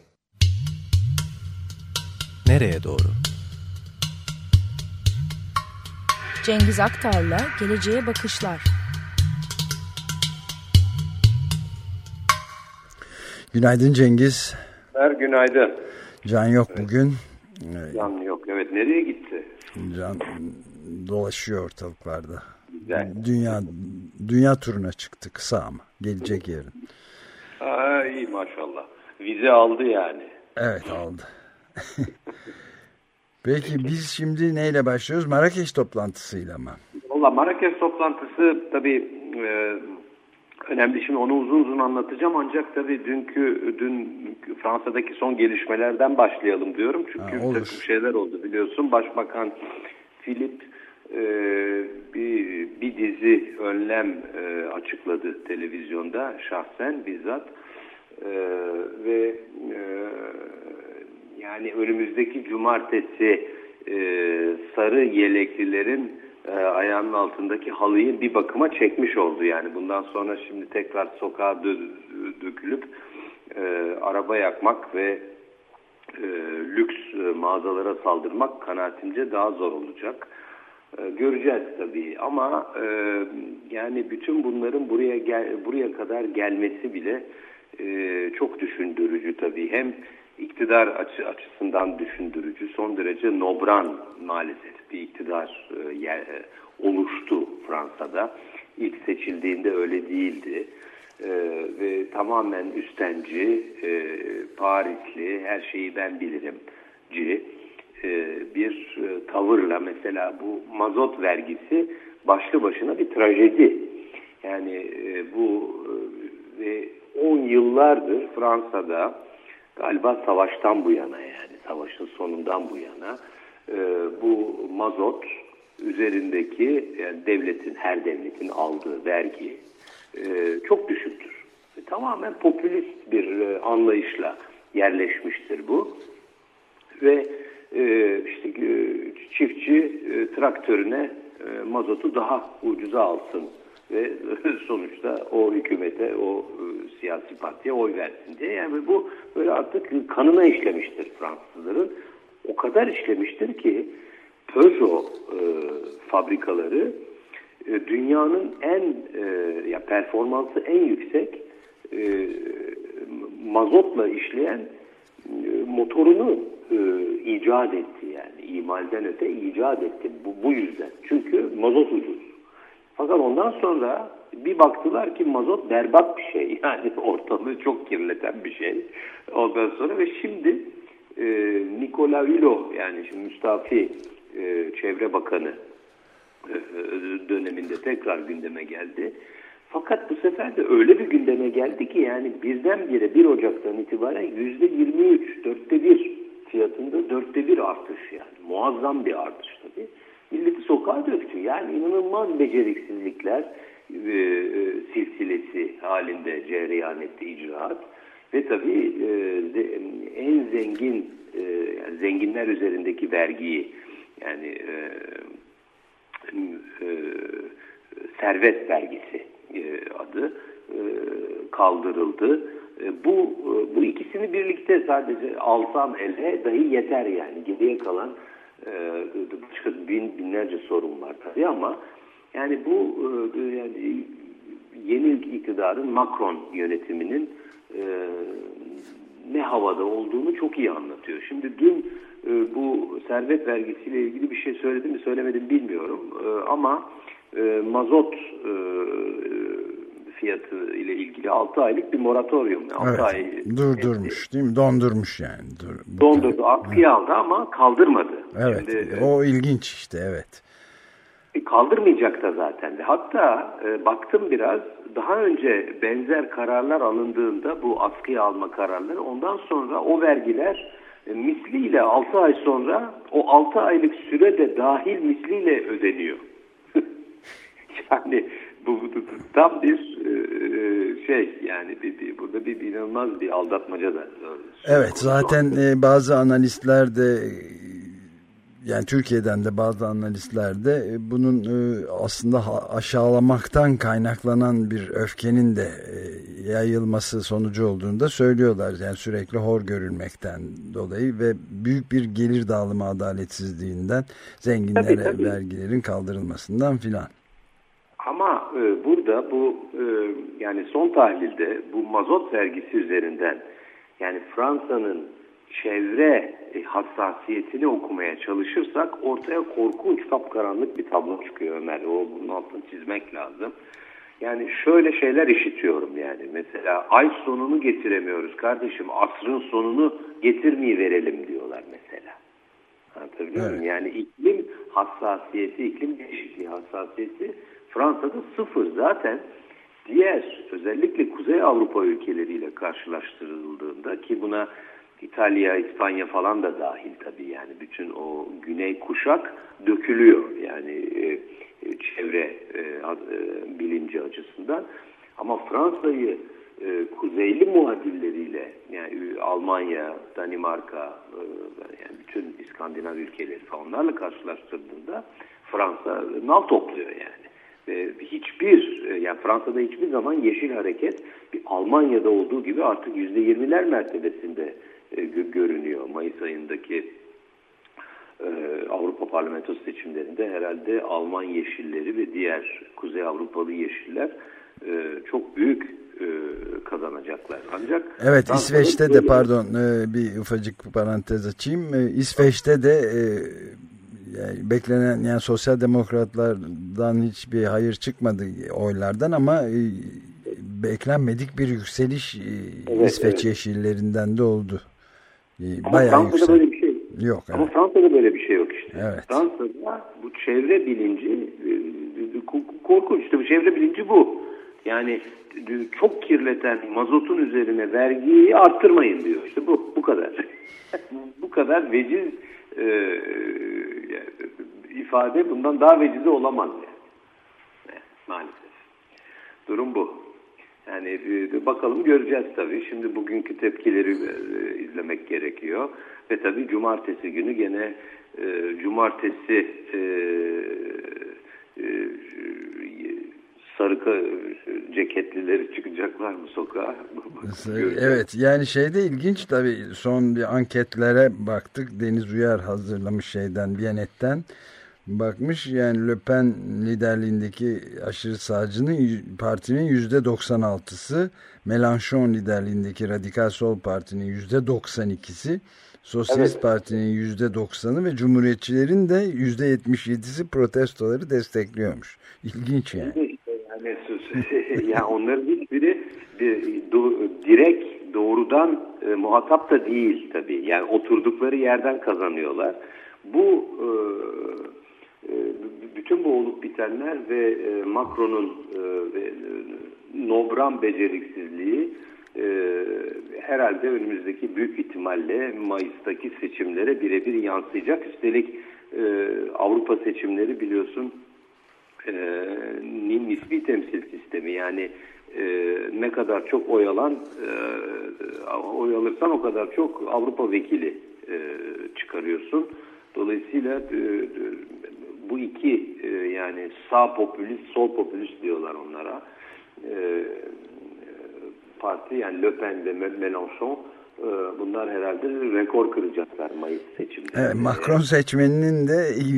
Nereye doğru? Cengiz Aktar'la Geleceğe Bakışlar. Günaydın Cengiz. Günaydın. Can yok bugün. Can yok, evet. Nereye gitti? Can dolaşıyor ortalıklarda. Güzel. Dünya turuna çıktı, kısa ama gelecek yarın. İyi maşallah. Vize aldı yani. Evet, aldı. Peki biz şimdi neyle başlıyoruz? Marrakeş toplantısıyla mı? Valla Marrakeş toplantısı tabii önemli. Şimdi onu uzun uzun anlatacağım, ancak tabii dün Fransa'daki son gelişmelerden başlayalım diyorum. Çünkü bir takım şeyler oldu biliyorsun. Başbakan Philippe bir dizi önlem açıkladı televizyonda, şahsen bizzat ve yani önümüzdeki cumartesi sarı yeleklilerin ayağının altındaki halıyı bir bakıma çekmiş oldu. Yani bundan sonra şimdi tekrar sokağa dökülüp araba yakmak ve lüks mağazalara saldırmak kanaatimce daha zor olacak. Göreceğiz tabii ama yani bütün bunların buraya kadar gelmesi bile çok düşündürücü tabii. Hem iktidar açısından düşündürücü, son derece nobran maalesef bir iktidar oluştu Fransa'da. İlk seçildiğinde öyle değildi. Ve tamamen üstenci, Parisli, her şeyi ben bilirimci bir tavırla, mesela bu mazot vergisi başlı başına bir trajedi. Yani bu ve 10 yıllardır Fransa'da galiba savaştan bu yana, yani savaşın sonundan bu yana bu mazot üzerindeki, yani devletin, her devletin aldığı vergi çok düşüktür. Tamamen popülist bir anlayışla yerleşmiştir bu. Ve işte çiftçi traktörüne mazotu daha ucuza alsın ve sonuçta o hükümete, o siyasi partiye oy versin diye. Yani bu böyle artık kanına işlemiştir Fransızların. O kadar işlemiştir ki Peugeot fabrikaları dünyanın performansı en yüksek mazotla işleyen motorunu icat etti, yani imalden öte icat etti bu yüzden. Çünkü mazot ucuz. Fakat ondan sonra bir baktılar ki mazot berbat bir şey, yani ortalığı çok kirleten bir şey. Ondan sonra ve şimdi Nicolas Hulot, yani şimdi müstafi Çevre Bakanı döneminde tekrar gündeme geldi. Fakat bu sefer de öyle bir gündeme geldi ki yani birdenbire 1 Ocak'tan itibaren %23, 1/4 fiyatında 4'te 1 artış, yani muazzam bir artış tabii. Milleti sokağa döktü. Yani inanılmaz beceriksizlikler silsilesi halinde cereyan etti icraat. Ve tabii en zengin, yani zenginler üzerindeki vergiyi, yani servet vergisi adı kaldırıldı. Bu ikisini birlikte sadece alsam ele dahi yeter, yani geriye kalan başka binlerce sorun var tabii ama yani bu yani yeni iktidarın, Macron yönetiminin ne havada olduğunu çok iyi anlatıyor. Şimdi dün bu servet vergisiyle ilgili bir şey söyledim mi söylemedim bilmiyorum ama mazot fiyatı ile ilgili 6 aylık bir moratorium. 6 evet, ay durdurmuş değil mi? Dondurmuş yani. Dondurdu, askıya aldı ama kaldırmadı. Evet, şimdi, o ilginç işte, evet. Kaldırmayacak da zaten. Hatta baktım biraz, daha önce benzer kararlar alındığında, bu askıya alma kararları, ondan sonra o vergiler misliyle 6 ay sonra o 6 aylık süre de dahil misliyle ödeniyor. Yani bu tam bir şey, yani burada bir inanılmaz bir aldatmaca da. Evet, zaten bazı analistler de, yani Türkiye'den de bazı analistler de bunun aslında aşağılamaktan kaynaklanan bir öfkenin de yayılması sonucu olduğunu da söylüyorlar. Yani sürekli hor görülmekten dolayı ve büyük bir gelir dağılımı adaletsizliğinden, zenginlere tabii. vergilerin kaldırılmasından filan. Ama burada bu yani son tahlilde bu mazot vergisi üzerinden, yani Fransa'nın çevre hassasiyetini okumaya çalışırsak ortaya korkunç kapkaranlık bir tablo çıkıyor Ömer. Bunun altını çizmek lazım. Yani şöyle şeyler işitiyorum yani. Mesela ay sonunu getiremiyoruz kardeşim, asrın sonunu getirmeyiverelim diyorlar mesela. Anlatabiliyor muyum? Yani iklim hassasiyeti, iklim değişikliği hassasiyeti Fransa'da 0. Zaten diğer, özellikle Kuzey Avrupa ülkeleriyle karşılaştırıldığında, ki buna İtalya, İspanya falan da dahil tabii, yani bütün o güney kuşak dökülüyor yani çevre bilinci açısından. Ama Fransa'yı kuzeyli muadilleriyle, yani Almanya, Danimarka, yani bütün İskandinav ülkeleri falan, onlarla karşılaştırdığında Fransa nal topluyor yani. Yani Fransa'da hiçbir zaman Yeşil Hareket bir Almanya'da olduğu gibi artık %20'ler mertebesinde görünüyor. Mayıs ayındaki Avrupa Parlamentosu seçimlerinde herhalde Alman Yeşilleri ve diğer Kuzey Avrupalı Yeşiller çok büyük kazanacaklar. Ancak evet, İsveç'te de bir ufacık parantez açayım. İsveç'te de yani beklenen, yani sosyal demokratlardan hiçbir hayır çıkmadı oylardan ama beklenmedik bir yükseliş İsveç Yeşillerinden de oldu. Bayağı yüksek. Böyle bir şey yok. Ama evet. Fransa'da böyle bir şey yok işte. Evet. Fransa'da bu çevre bilinci korkunç. İşte bu çevre bilinci bu. Yani çok kirleten mazotun üzerine vergiyi arttırmayın diyor. İşte bu kadar. Bu kadar veciz ifade bundan daha vecize olamaz yani. Maalesef. Durum bu. Yani bakalım, göreceğiz tabii. Şimdi bugünkü tepkileri izlemek gerekiyor. Ve tabii cumartesi günü gene cumartesi sarı ceketlileri çıkacaklar mı sokağa? Evet, yani şeyde ilginç tabii, son bir anketlere baktık. Deniz Uyar hazırlamış Biyanet'ten bakmış. Yani Le Pen liderliğindeki aşırı sağcının partinin %96'sı, Mélenchon liderliğindeki Radikal Sol Parti'nin %92'si, Sosyalist Parti'nin %90'ı ve Cumhuriyetçilerin de %77'si protestoları destekliyormuş. İlginç yani. Yani onların hiçbiri direkt doğrudan muhatap da değil tabii. Yani oturdukları yerden kazanıyorlar. Bu bütün bu olup bitenler ve Macron'un nobran beceriksizliği herhalde önümüzdeki büyük ihtimalle Mayıs'taki seçimlere birebir yansıyacak. Üstelik Avrupa seçimleri biliyorsun nispi temsil sistemi, yani ne kadar çok oy alırsan o kadar çok Avrupa vekili çıkarıyorsun. Dolayısıyla bu iki yani sağ popülist, sol popülist diyorlar onlara, parti, yani Le Pen ve Mélenchon, bunlar herhalde rekor kıracaklar Mayıs seçiminde. Evet, Macron seçmeninin de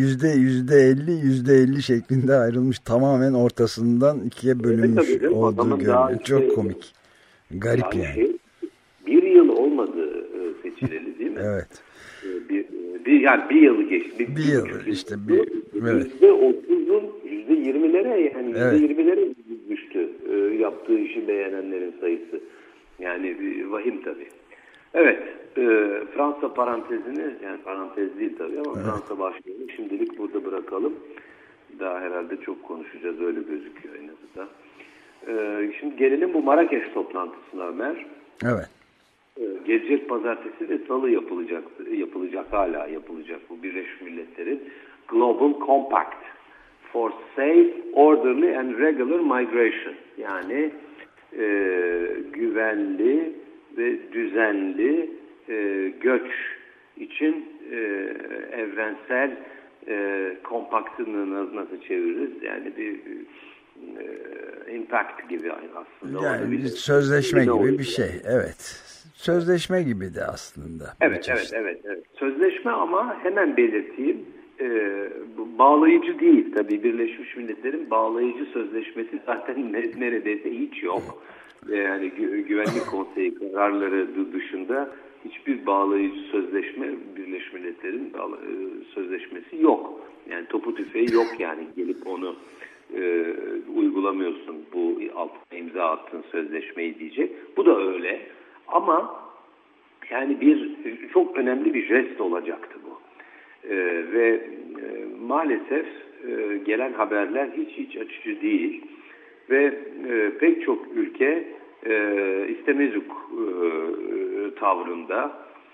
%50 şeklinde ayrılmış, tamamen ortasından ikiye bölünmüş olduğu görünüyor. Çok komik. Garip yani. Bir yıl olmadı seçileli değil mi? Evet. Bir yılı geçti. Bir yıl işte. Evet. %30'un %20'lere, yani evet. %20'lere düştü yaptığı işi beğenenlerin sayısı. Yani vahim tabii. Evet, Fransa parantezini, yani parantez değil tabii ama evet. Fransa başlığını şimdilik burada bırakalım. Daha herhalde çok konuşacağız, öyle gözüküyor en azından. Şimdi gelelim bu Marrakeş toplantısına Ömer. Evet. Gelecek pazartesi ve salı hala yapılacak bu Birleşmiş Milletler'in Global Compact for Safe, Orderly and Regular Migration, yani güvenli ve düzenli göç için evrensel kompaktını nasıl çeviririz? Yani bir impact gibi aslında. Yani bir sözleşme gibi bir şey. Evet. Sözleşme gibi de aslında. Evet. Sözleşme, ama hemen belirteyim, bağlayıcı değil. Tabii Birleşmiş Milletler'in bağlayıcı sözleşmesi zaten neredeyse hiç yok. Yani Güvenlik Konseyi kararları dışında hiçbir bağlayıcı sözleşme, Birleşmiş Milletler'in sözleşmesi yok. Yani topu tüfeği yok, yani gelip onu uygulamıyorsun, bu altına imza attığın sözleşmeyi diyecek. Bu da öyle. Ama yani çok önemli bir jest olacaktı bu. Ve maalesef gelen haberler hiç açıcı değil. Ve pek çok ülke istemezuk tavrında.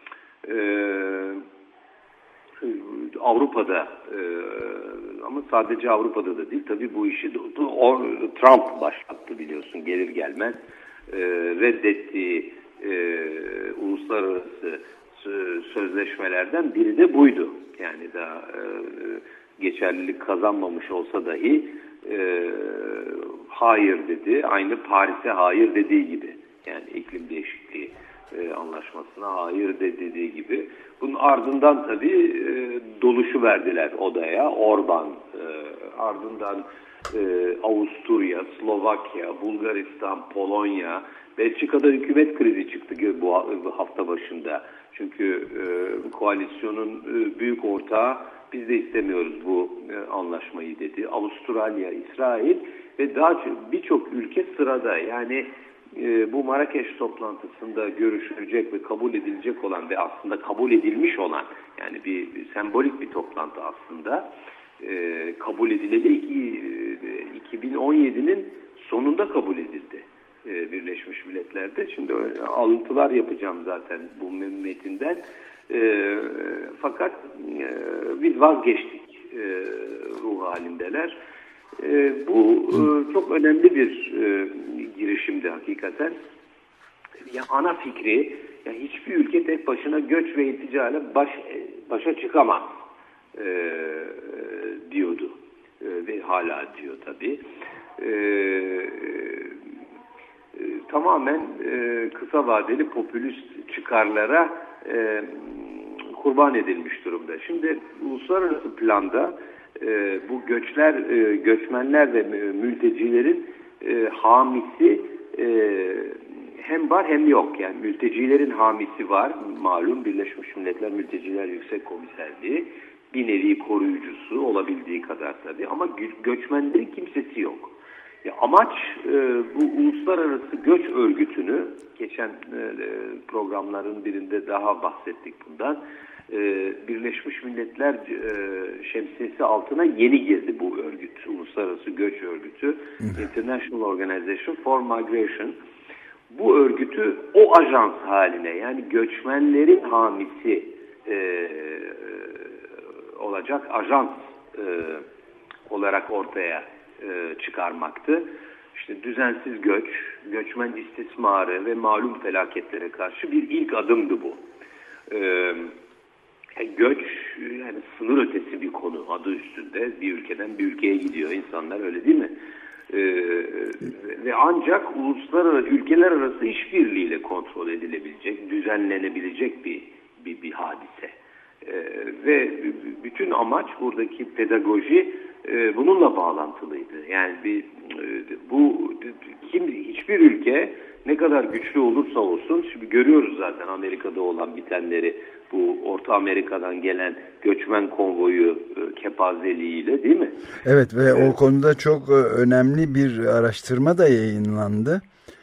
Avrupa'da ama sadece Avrupa'da da değil. Tabii bu işi Trump başlattı biliyorsun, gelir gelmez. reddettiği uluslararası sözleşmelerden biri de buydu. Yani daha geçerlilik kazanmamış olsa dahi hayır dedi. Aynı Paris'e hayır dediği gibi. Yani iklim değişikliği anlaşmasına hayır dediği gibi. Bunun ardından tabii doluşu verdiler odaya. Orban, ardından Avusturya, Slovakya, Bulgaristan, Polonya, Belçika'da hükümet krizi çıktı bu hafta başında. Çünkü koalisyonun büyük ortağı biz de istemiyoruz bu anlaşmayı dedi. Avustralya, İsrail ve daha birçok ülke sırada. Yani bu Marrakeş toplantısında görüşülecek ve kabul edilecek olan ve aslında kabul edilmiş olan, yani bir sembolik bir toplantı aslında, kabul edileli 2017'nin sonunda kabul edildi Birleşmiş Milletler'de. Şimdi alıntılar yapacağım zaten bu metinden. Fakat biz vazgeçtik ruh halindeler. Bu çok önemli bir girişimdi hakikaten. Ya ana fikri, ya hiçbir ülke tek başına göç ve ilticayla başa çıkamaz diyordu. Ve hala diyor tabii. Tamamen kısa vadeli popülist çıkarlara kurban edilmiş durumda. Şimdi uluslararası planda bu göçmenler ve mültecilerin hamisi hem var hem yok. Yani mültecilerin hamisi var. Malum Birleşmiş Milletler Mülteciler Yüksek Komiserliği bir nevi koruyucusu olabildiği kadar tabii. Ama göçmenlerin kimsesi yok. Amaç bu uluslararası göç örgütünü, geçen programların birinde daha bahsettik bundan, Birleşmiş Milletler şemsiyesi altına yeni girdi bu örgüt. Uluslararası Göç Örgütü, International Organization for Migration. Bu örgütü o ajans haline, yani göçmenlerin hamisi olacak ajans olarak ortaya çıkarmaktı. İşte düzensiz göç, göçmen istismarı ve malum felaketlere karşı bir ilk adımdı bu. Göç yani sınır ötesi bir konu, adı üstünde. Bir ülkeden bir ülkeye gidiyor insanlar, öyle değil mi? Ve ancak ülkeler arası işbirliğiyle kontrol edilebilecek, düzenlenebilecek bir hadise. Ve bütün amaç, buradaki pedagoji bununla bağlantılıydı. Yani hiçbir ülke ne kadar güçlü olursa olsun, şimdi görüyoruz zaten Amerika'da olan bitenleri, bu Orta Amerika'dan gelen göçmen konvoyu kepazeliğiyle, değil mi? Evet ve o konuda çok önemli bir araştırma da yayınlandı.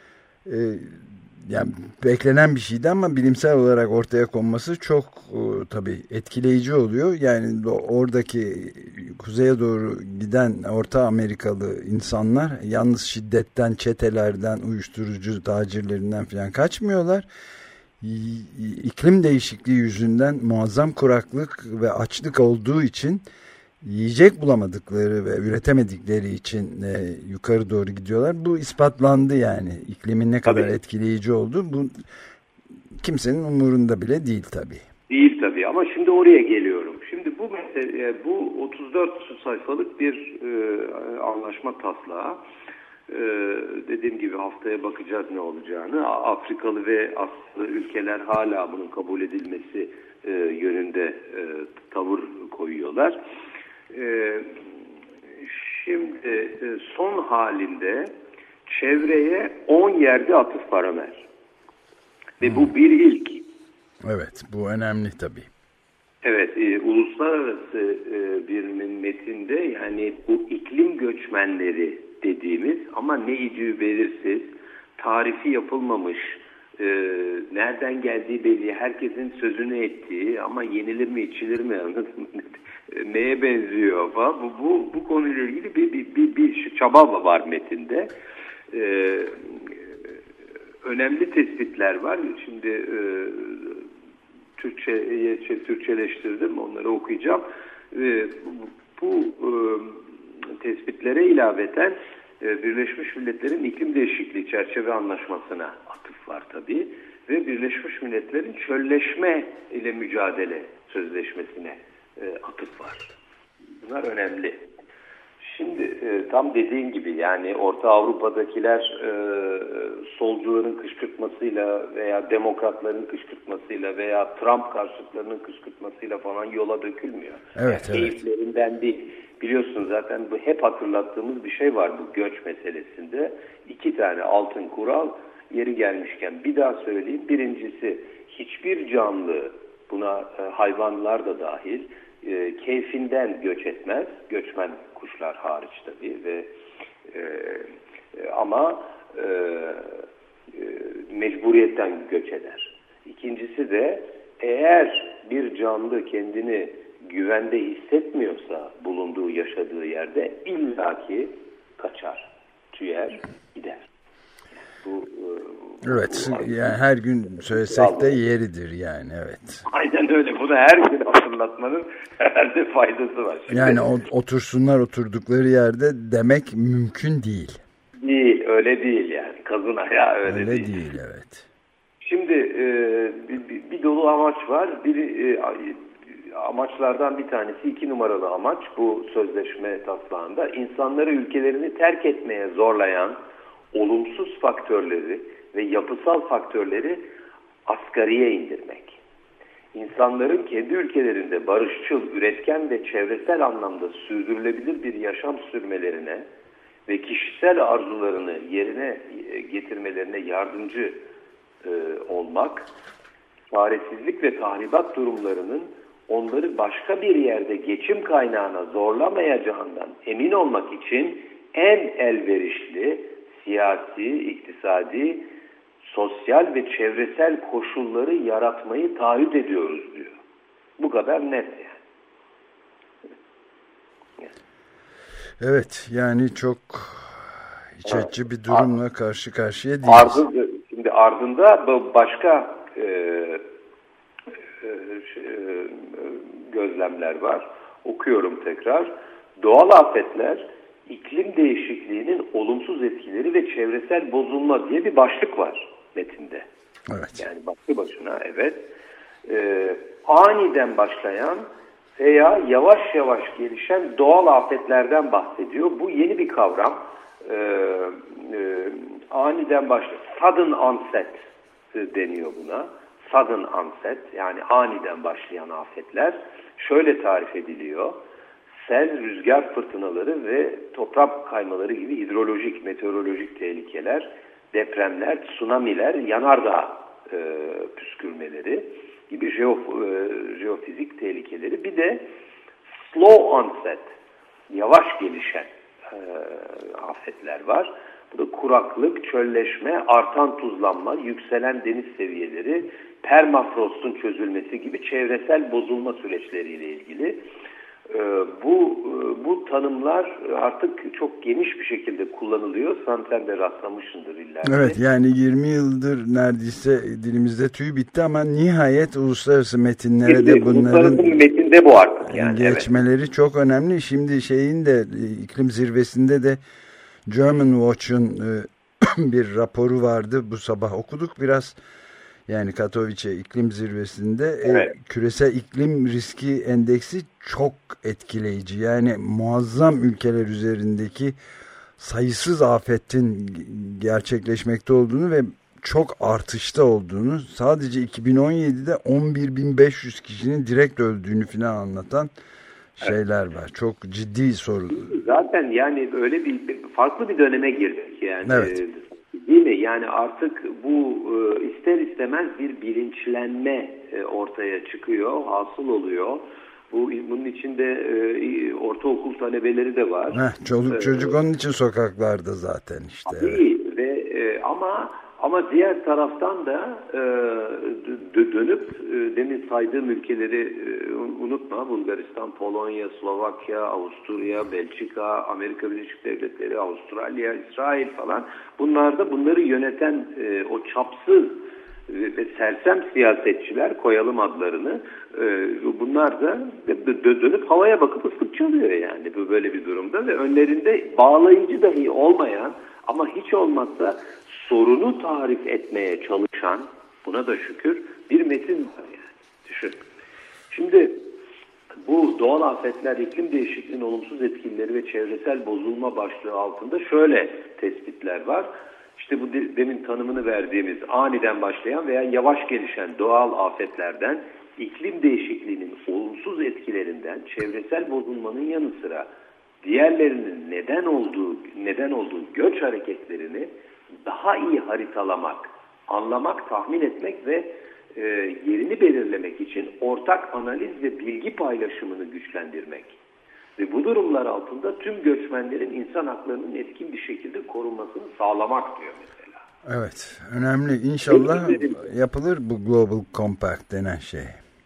Yani beklenen bir şeydi ama bilimsel olarak ortaya konması çok tabii etkileyici oluyor. Yani oradaki kuzeye doğru giden Orta Amerikalı insanlar yalnız şiddetten, çetelerden, uyuşturucu tacirlerinden falan kaçmıyorlar. İklim değişikliği yüzünden muazzam kuraklık ve açlık olduğu için yiyecek bulamadıkları ve üretemedikleri için yukarı doğru gidiyorlar. Bu ispatlandı yani. İklimin ne kadar etkileyici olduğu bu kimsenin umurunda bile değil tabii. Değil tabii ama şimdi oraya geliyorum. Şimdi bu mesele, bu 34 sayfalık bir anlaşma taslağı. Dediğim gibi haftaya bakacağız ne olacağını. Afrikalı ve Asyalı ülkeler hala bunun kabul edilmesi yönünde tavır koyuyorlar. Şimdi son halinde çevreye 10 yerde atıf var Ömer. Ve bu bir ilk. Evet, bu önemli tabii. Evet, uluslararası bir metinde, yani bu iklim göçmenleri dediğimiz ama ne idüğü belirsiz, tarifi yapılmamış, nereden geldiği belli, herkesin sözünü ettiği ama yenilir mi içilir mi, anladın mı? Neye benziyor falan. Bu konuyla ilgili bir çaba var metinde. Önemli tespitler var. Şimdi Türkçeleştirdim, onları okuyacağım. Bu tespitlere ilaveten Birleşmiş Milletler'in iklim değişikliği çerçeve anlaşmasına atıf var tabii ve Birleşmiş Milletler'in çölleşme ile mücadele sözleşmesine atıf var. Bunlar önemli. Şimdi tam dediğin gibi yani Orta Avrupa'dakiler solcuların kışkırtmasıyla veya demokratların kışkırtmasıyla veya Trump karşıtlarının kışkırtmasıyla falan yola dökülmüyor. Evet, yani keyiflerinden değil. Biliyorsun zaten bu hep hatırlattığımız bir şey var bu göç meselesinde. 2 tane altın kural yeri gelmişken bir daha söyleyeyim. Birincisi hiçbir canlı buna hayvanlar da dahil keyfinden göç etmez. Göçmen kuşlar hariç tabii ve ama mecburiyetten göç eder. İkincisi de eğer bir canlı kendini güvende hissetmiyorsa bulunduğu, yaşadığı yerde illaki kaçar, tüyer, gider. Bu, evet, yani her gün söylesek de yeridir yani, evet. Aynen öyle. Bunu her gün hatırlatmanın herhalde faydası var. Şimdi, yani otursunlar oturdukları yerde demek mümkün değil. Değil, öyle değil yani. Kazın ayağı öyle değil, evet. Şimdi bir dolu amaç var. Amaçlardan bir tanesi 2 numaralı amaç bu sözleşme taslağında insanları ülkelerini terk etmeye zorlayan olumsuz faktörleri ve yapısal faktörleri asgariye indirmek. İnsanların kendi ülkelerinde barışçıl, üretken ve çevresel anlamda sürdürülebilir bir yaşam sürmelerine ve kişisel arzularını yerine getirmelerine yardımcı olmak, çaresizlik ve tahribat durumlarının onları başka bir yerde geçim kaynağına zorlamayacağından emin olmak için en elverişli siyasi, iktisadi, sosyal ve çevresel koşulları yaratmayı taahhüt ediyoruz diyor. Bu kadar net yani. Evet, yani çok iç açıcı bir durumla karşı karşıya değiliz. Şimdi ardında başka gözlemler var. Okuyorum tekrar. Doğal afetler, iklim değişikliğinin olumsuz etkileri ve çevresel bozulma diye bir başlık var metinde. Evet. Yani başlı başına evet. Aniden başlayan veya yavaş yavaş gelişen doğal afetlerden bahsediyor. Bu yeni bir kavram. Aniden başlayan, sudden onset deniyor buna. Sudden onset, yani aniden başlayan afetler şöyle tarif ediliyor. Sel, rüzgar fırtınaları ve toprak kaymaları gibi hidrolojik, meteorolojik tehlikeler, depremler, tsunamiler, yanardağ püskürmeleri gibi jeofizik tehlikeleri. Bir de slow onset, yavaş gelişen afetler var. Bu da kuraklık, çölleşme, artan tuzlanma, yükselen deniz seviyeleri, permafrostun çözülmesi gibi çevresel bozulma süreçleriyle ilgili. Bu tanımlar artık çok geniş bir şekilde kullanılıyor. Sen de rastlamışsındır illa. Evet, yani 20 yıldır neredeyse dilimizde tüy bitti ama nihayet uluslararası metinlere de bunların uluslararası metinde bu artık yani. Geçmeleri evet. Çok önemli. Şimdi şeyin de iklim zirvesinde de German Watch'un bir raporu vardı. Bu sabah okuduk biraz. Yani Katowice iklim zirvesinde evet. Küresel iklim riski endeksi çok etkileyici. Yani muazzam ülkeler üzerindeki sayısız afetin gerçekleşmekte olduğunu ve çok artışta olduğunu, sadece 2017'de 11.500 kişinin direkt öldüğünü falan anlatan şeyler var. Çok ciddi sorun. Zaten yani öyle bir farklı bir döneme girdik yani. Evet. Değil mi? Yani artık bu ister istemez bir bilinçlenme ortaya çıkıyor, hasıl oluyor. Bunun içinde ortaokul talebeleri de var. Çoluk çocuk onun için sokaklarda zaten işte. Değil ve ama diğer taraftan da dönüp demin saydığım ülkeleri unutma. Bulgaristan, Polonya, Slovakya, Avusturya, Belçika, Amerika Birleşik Devletleri, Avustralya, İsrail falan. Bunlar da bunları yöneten o çapsız ve sersem siyasetçiler, koyalım adlarını, bunlar da dönüp havaya bakıp ıslık çalıyor yani bu böyle bir durumda ve önlerinde bağlayıcı dahi olmayan ama hiç olmazsa sorunu tarif etmeye çalışan, buna da şükür, bir metin var yani. Düşün. Şimdi bu doğal afetler, iklim değişikliğinin olumsuz etkileri ve çevresel bozulma başlığı altında şöyle tespitler var. İşte bu demin tanımını verdiğimiz aniden başlayan veya yavaş gelişen doğal afetlerden, iklim değişikliğinin olumsuz etkilerinden, çevresel bozulmanın yanı sıra diğerlerinin neden olduğu göç hareketlerini daha iyi haritalamak, anlamak, tahmin etmek ve yerini belirlemek için ortak analiz ve bilgi paylaşımını güçlendirmek. Ve bu durumlar altında tüm göçmenlerin insan haklarının etkin bir şekilde korunmasını sağlamak diyor mesela. Evet, önemli. İnşallah yapılır bu Global Compact denen şey.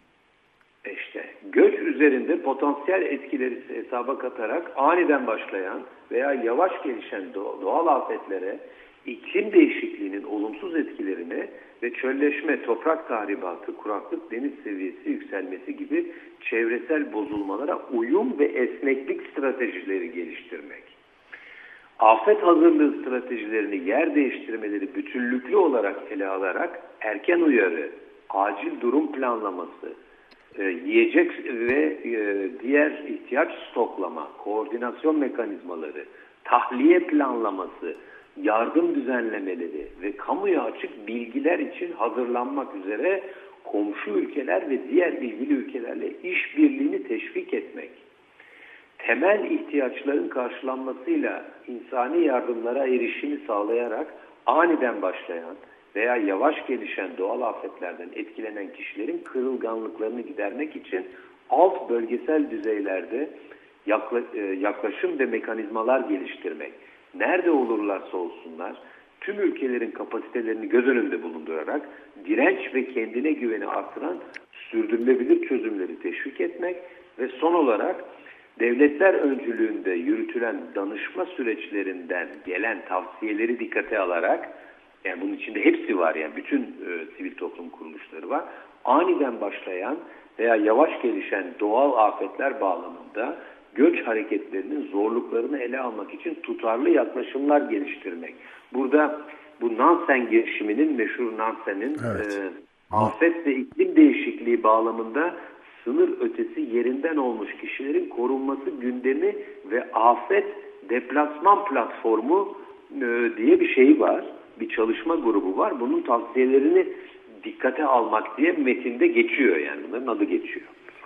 İşte göç üzerinde potansiyel etkileri hesaba katarak aniden başlayan veya yavaş gelişen doğal afetlere, iklim değişikliğinin olumsuz etkilerine ve çölleşme, toprak tahribatı, kuraklık, deniz seviyesi yükselmesi gibi çevresel bozulmalara uyum ve esneklik stratejileri geliştirmek. Afet hazırlığı stratejilerini yer değiştirmeleri bütünlüklü olarak ele alarak erken uyarı, acil durum planlaması, yiyecek ve diğer ihtiyaç stoklama, koordinasyon mekanizmaları, tahliye planlaması, yardım düzenlemeleri ve kamuya açık bilgiler için hazırlanmak üzere komşu ülkeler ve diğer ilgili ülkelerle işbirliğini teşvik etmek, temel ihtiyaçların karşılanmasıyla insani yardımlara erişimi sağlayarak aniden başlayan veya yavaş gelişen doğal afetlerden etkilenen kişilerin kırılganlıklarını gidermek için alt bölgesel düzeylerde yaklaşım ve mekanizmalar geliştirmek, nerede olurlarsa olsunlar tüm ülkelerin kapasitelerini göz önünde bulundurarak direnç ve kendine güveni artıran sürdürülebilir çözümleri teşvik etmek ve son olarak devletler öncülüğünde yürütülen danışma süreçlerinden gelen tavsiyeleri dikkate alarak, yani bunun içinde hepsi var, yani bütün sivil toplum kuruluşları var, aniden başlayan veya yavaş gelişen doğal afetler bağlamında göç hareketlerinin zorluklarını ele almak için tutarlı yaklaşımlar geliştirmek. Burada bu Nansen girişiminin, meşhur Nansen'in afet ve iklim değişikliği bağlamında sınır ötesi yerinden olmuş kişilerin korunması gündemi ve afet deplasman platformu diye bir şey var. Bir çalışma grubu var. Bunun tavsiyelerini dikkate almak diye metinde geçiyor, yani bunların adı geçiyor.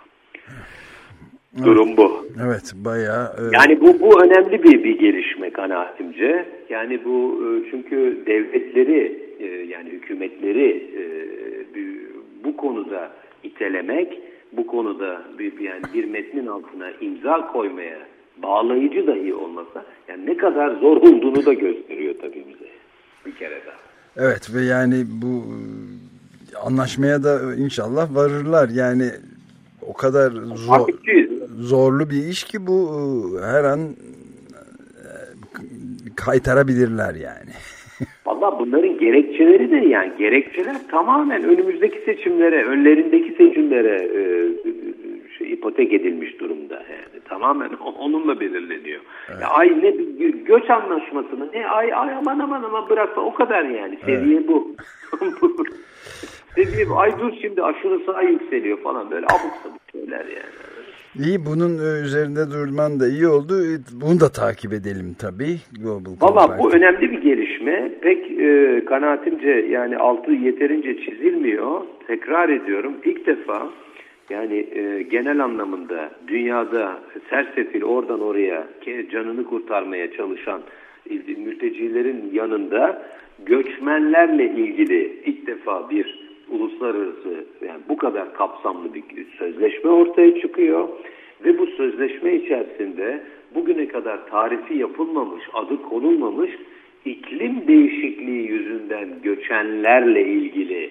Evet. Durum bu. Evet, bayağı. Yani bu önemli bir gelişme kanaatimce. Yani bu çünkü devletleri yani hükümetleri bu konuda itelemek, bu konuda bir metnin altına imza koymaya bağlayıcı dahi olmasa, yani ne kadar zor olduğunu da gösteriyor tabii bize bir kere daha. Evet ve yani bu anlaşmaya da inşallah varırlar. Yani o kadar zorlu bir iş ki bu, her an kaytarabilirler yani. Vallahi bunların gerekçeleri de, yani gerekçeler tamamen önümüzdeki seçimlere, önlerindeki seçimlere ipotek edilmiş durumda yani. Tamamen onunla belirleniyor. Evet. Ay ne göç anlaşmasını ne ay aman bırakma, o kadar yani. Seviye evet. Bu. Seviye bu. Ay dur şimdi aşırı sağa yükseliyor falan, böyle abuk sabuk şeyler yani. İyi, bunun üzerinde durman da iyi oldu. Bunu da takip edelim tabii. Valla bu önemli bir gelişme. Pek kanaatimce yani altı yeterince çizilmiyor. Tekrar ediyorum, ilk defa yani genel anlamda dünyada sersefil oradan oraya canını kurtarmaya çalışan mültecilerin yanında göçmenlerle ilgili ilk defa bir uluslararası, yani bu kadar kapsamlı bir sözleşme ortaya çıkıyor ve bu sözleşme içerisinde bugüne kadar tarifi yapılmamış, adı konulmamış iklim değişikliği yüzünden göçenlerle ilgili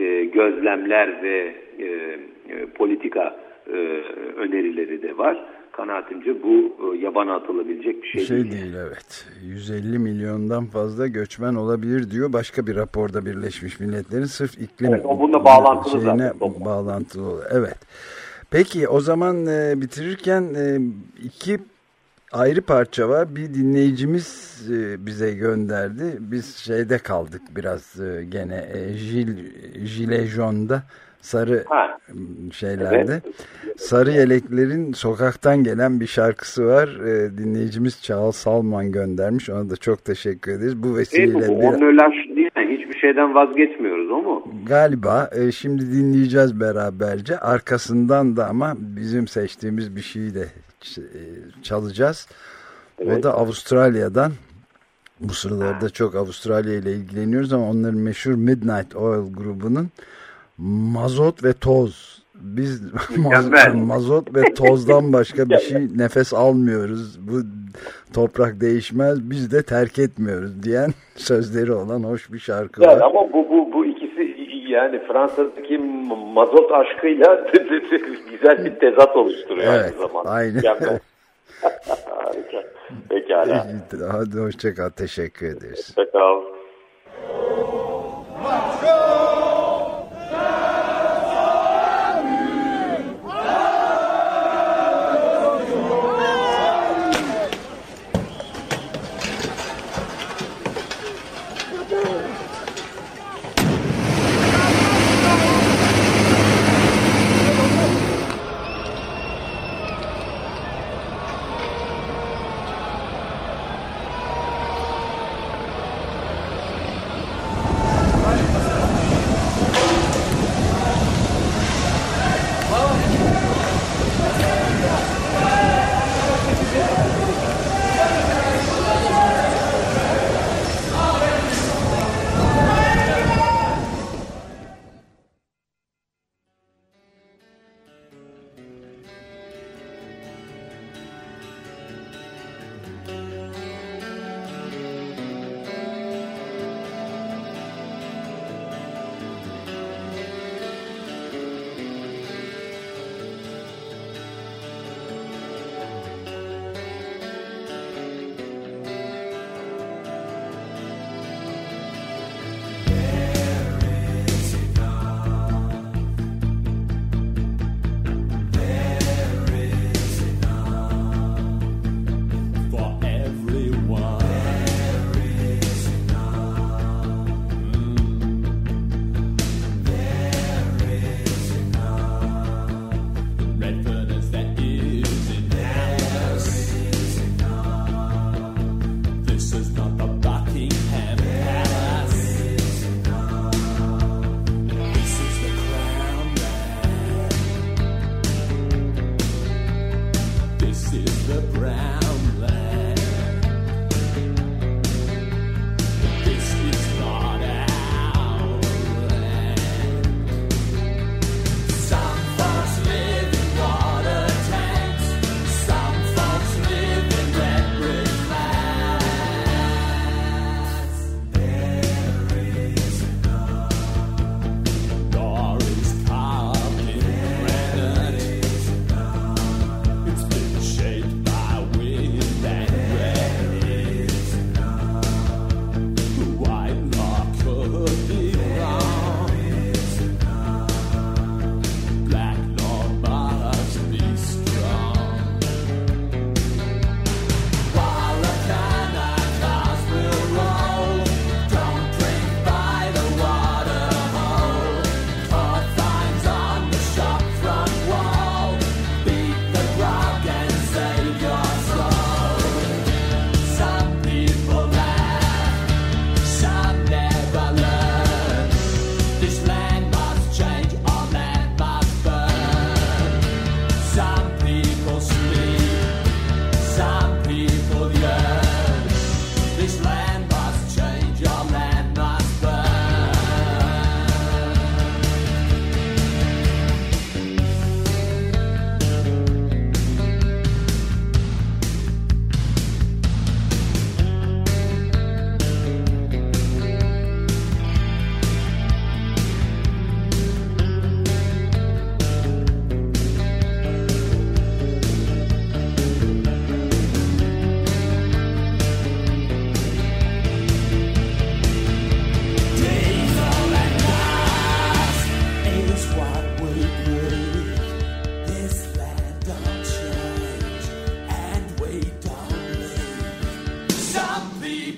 gözlemler ve politika önerileri de var. kanaatimce bu yabana atılabilecek bir şey değil. Evet. 150 milyondan fazla göçmen olabilir diyor. Başka bir raporda Birleşmiş Milletler'in sırf iklim o bununla bağlantılı zaten. Bağlantılı. Evet. Peki o zaman bitirirken iki ayrı parça var. Bir dinleyicimiz bize gönderdi. Biz şeyde kaldık biraz gene Gilet Jaune'da sarı şeylerde. Evet. Sarı yeleklerin sokaktan gelen bir şarkısı var. Dinleyicimiz Çağal Salman göndermiş. Ona da çok teşekkür ederiz. Bu vesileyle değil mi? Hiçbir şeyden vazgeçmiyoruz o mu? Galiba. Şimdi dinleyeceğiz beraberce. Arkasından da ama bizim seçtiğimiz bir şeyi de çalacağız. Evet. O da Avustralya'dan. Bu sıralarda çok Avustralya ile ilgileniyoruz ama onların meşhur Midnight Oil grubunun Mazot ve Toz. Biz mazot ve tozdan başka bir şey nefes almıyoruz. Bu toprak değişmez. Biz de terk etmiyoruz diyen sözleri olan hoş bir şarkı var. Ama bu ikisi yani Fransa'daki mazot aşkıyla güzel bir tezat oluşturuyor aynı zamanda. Aynen. Harika. Pekala. Hadi hoşça kal. Teşekkür ederiz. Hoşça kal.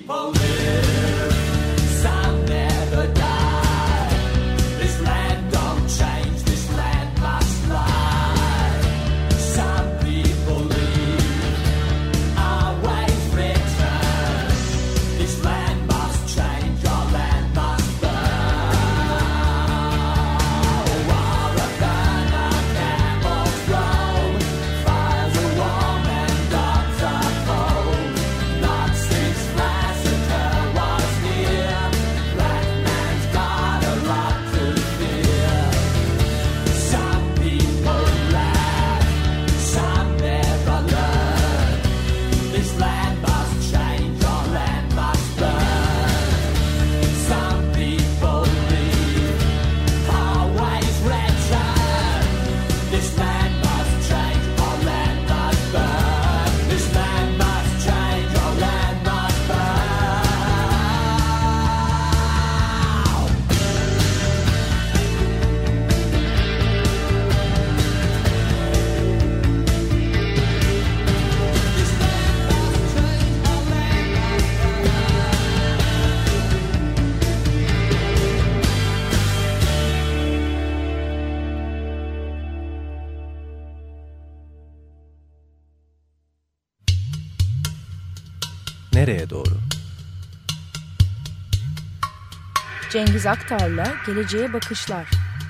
Nereye doğru? Cengiz Aktar'la Geleceğe Bakışlar.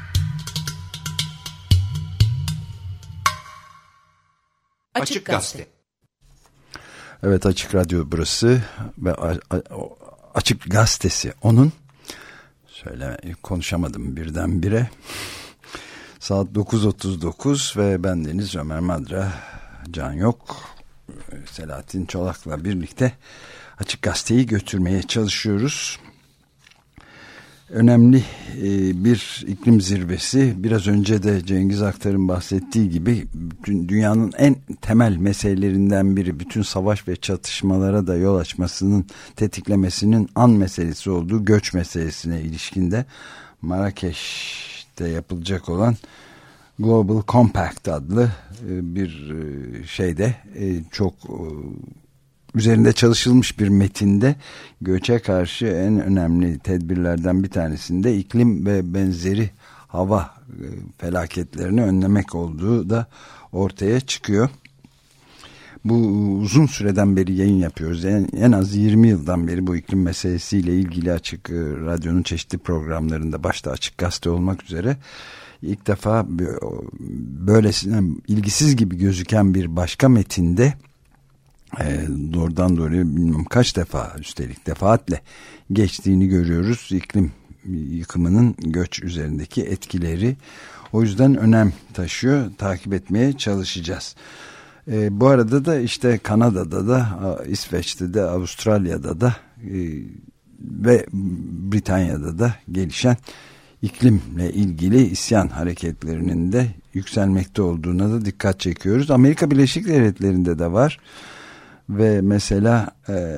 Açık Gazete. Evet, Açık Radyo burası ve Açık Gazetesi onun. Konuşamadım birdenbire. Saat 9.39 ve bendeniz Ömer Madra, Can Yok, Selahattin Çolak'la birlikte Açık Gazete'yi götürmeye çalışıyoruz. Önemli bir iklim zirvesi. Biraz önce de Cengiz Aktar'ın bahsettiği gibi dünyanın en temel meselelerinden biri, bütün savaş ve çatışmalara da yol açmasının, tetiklemesinin an meselesi olduğu göç meselesine ilişkinde Marrakeş'te yapılacak olan Global Compact adlı bir şeyde çok üzerinde çalışılmış bir metinde göçe karşı en önemli tedbirlerden bir tanesinde iklim ve benzeri hava felaketlerini önlemek olduğu da ortaya çıkıyor. Bu uzun süreden beri yayın yapıyoruz. En az 20 yıldan beri bu iklim meselesiyle ilgili Açık Radyo'nun çeşitli programlarında, başta Açık Gazete olmak üzere, ilk defa böylesine ilgisiz gibi gözüken bir başka metinde doğrudan doğruya bilmem kaç defa, üstelik defaatle geçtiğini görüyoruz. İklim yıkımının göç üzerindeki etkileri. O yüzden önem taşıyor. Takip etmeye çalışacağız. Bu arada da işte Kanada'da da, İsveç'te de, Avustralya'da da ve Britanya'da da gelişen iklimle ilgili isyan hareketlerinin de yükselmekte olduğuna da dikkat çekiyoruz. Amerika Birleşik Devletleri'nde de var. Ve mesela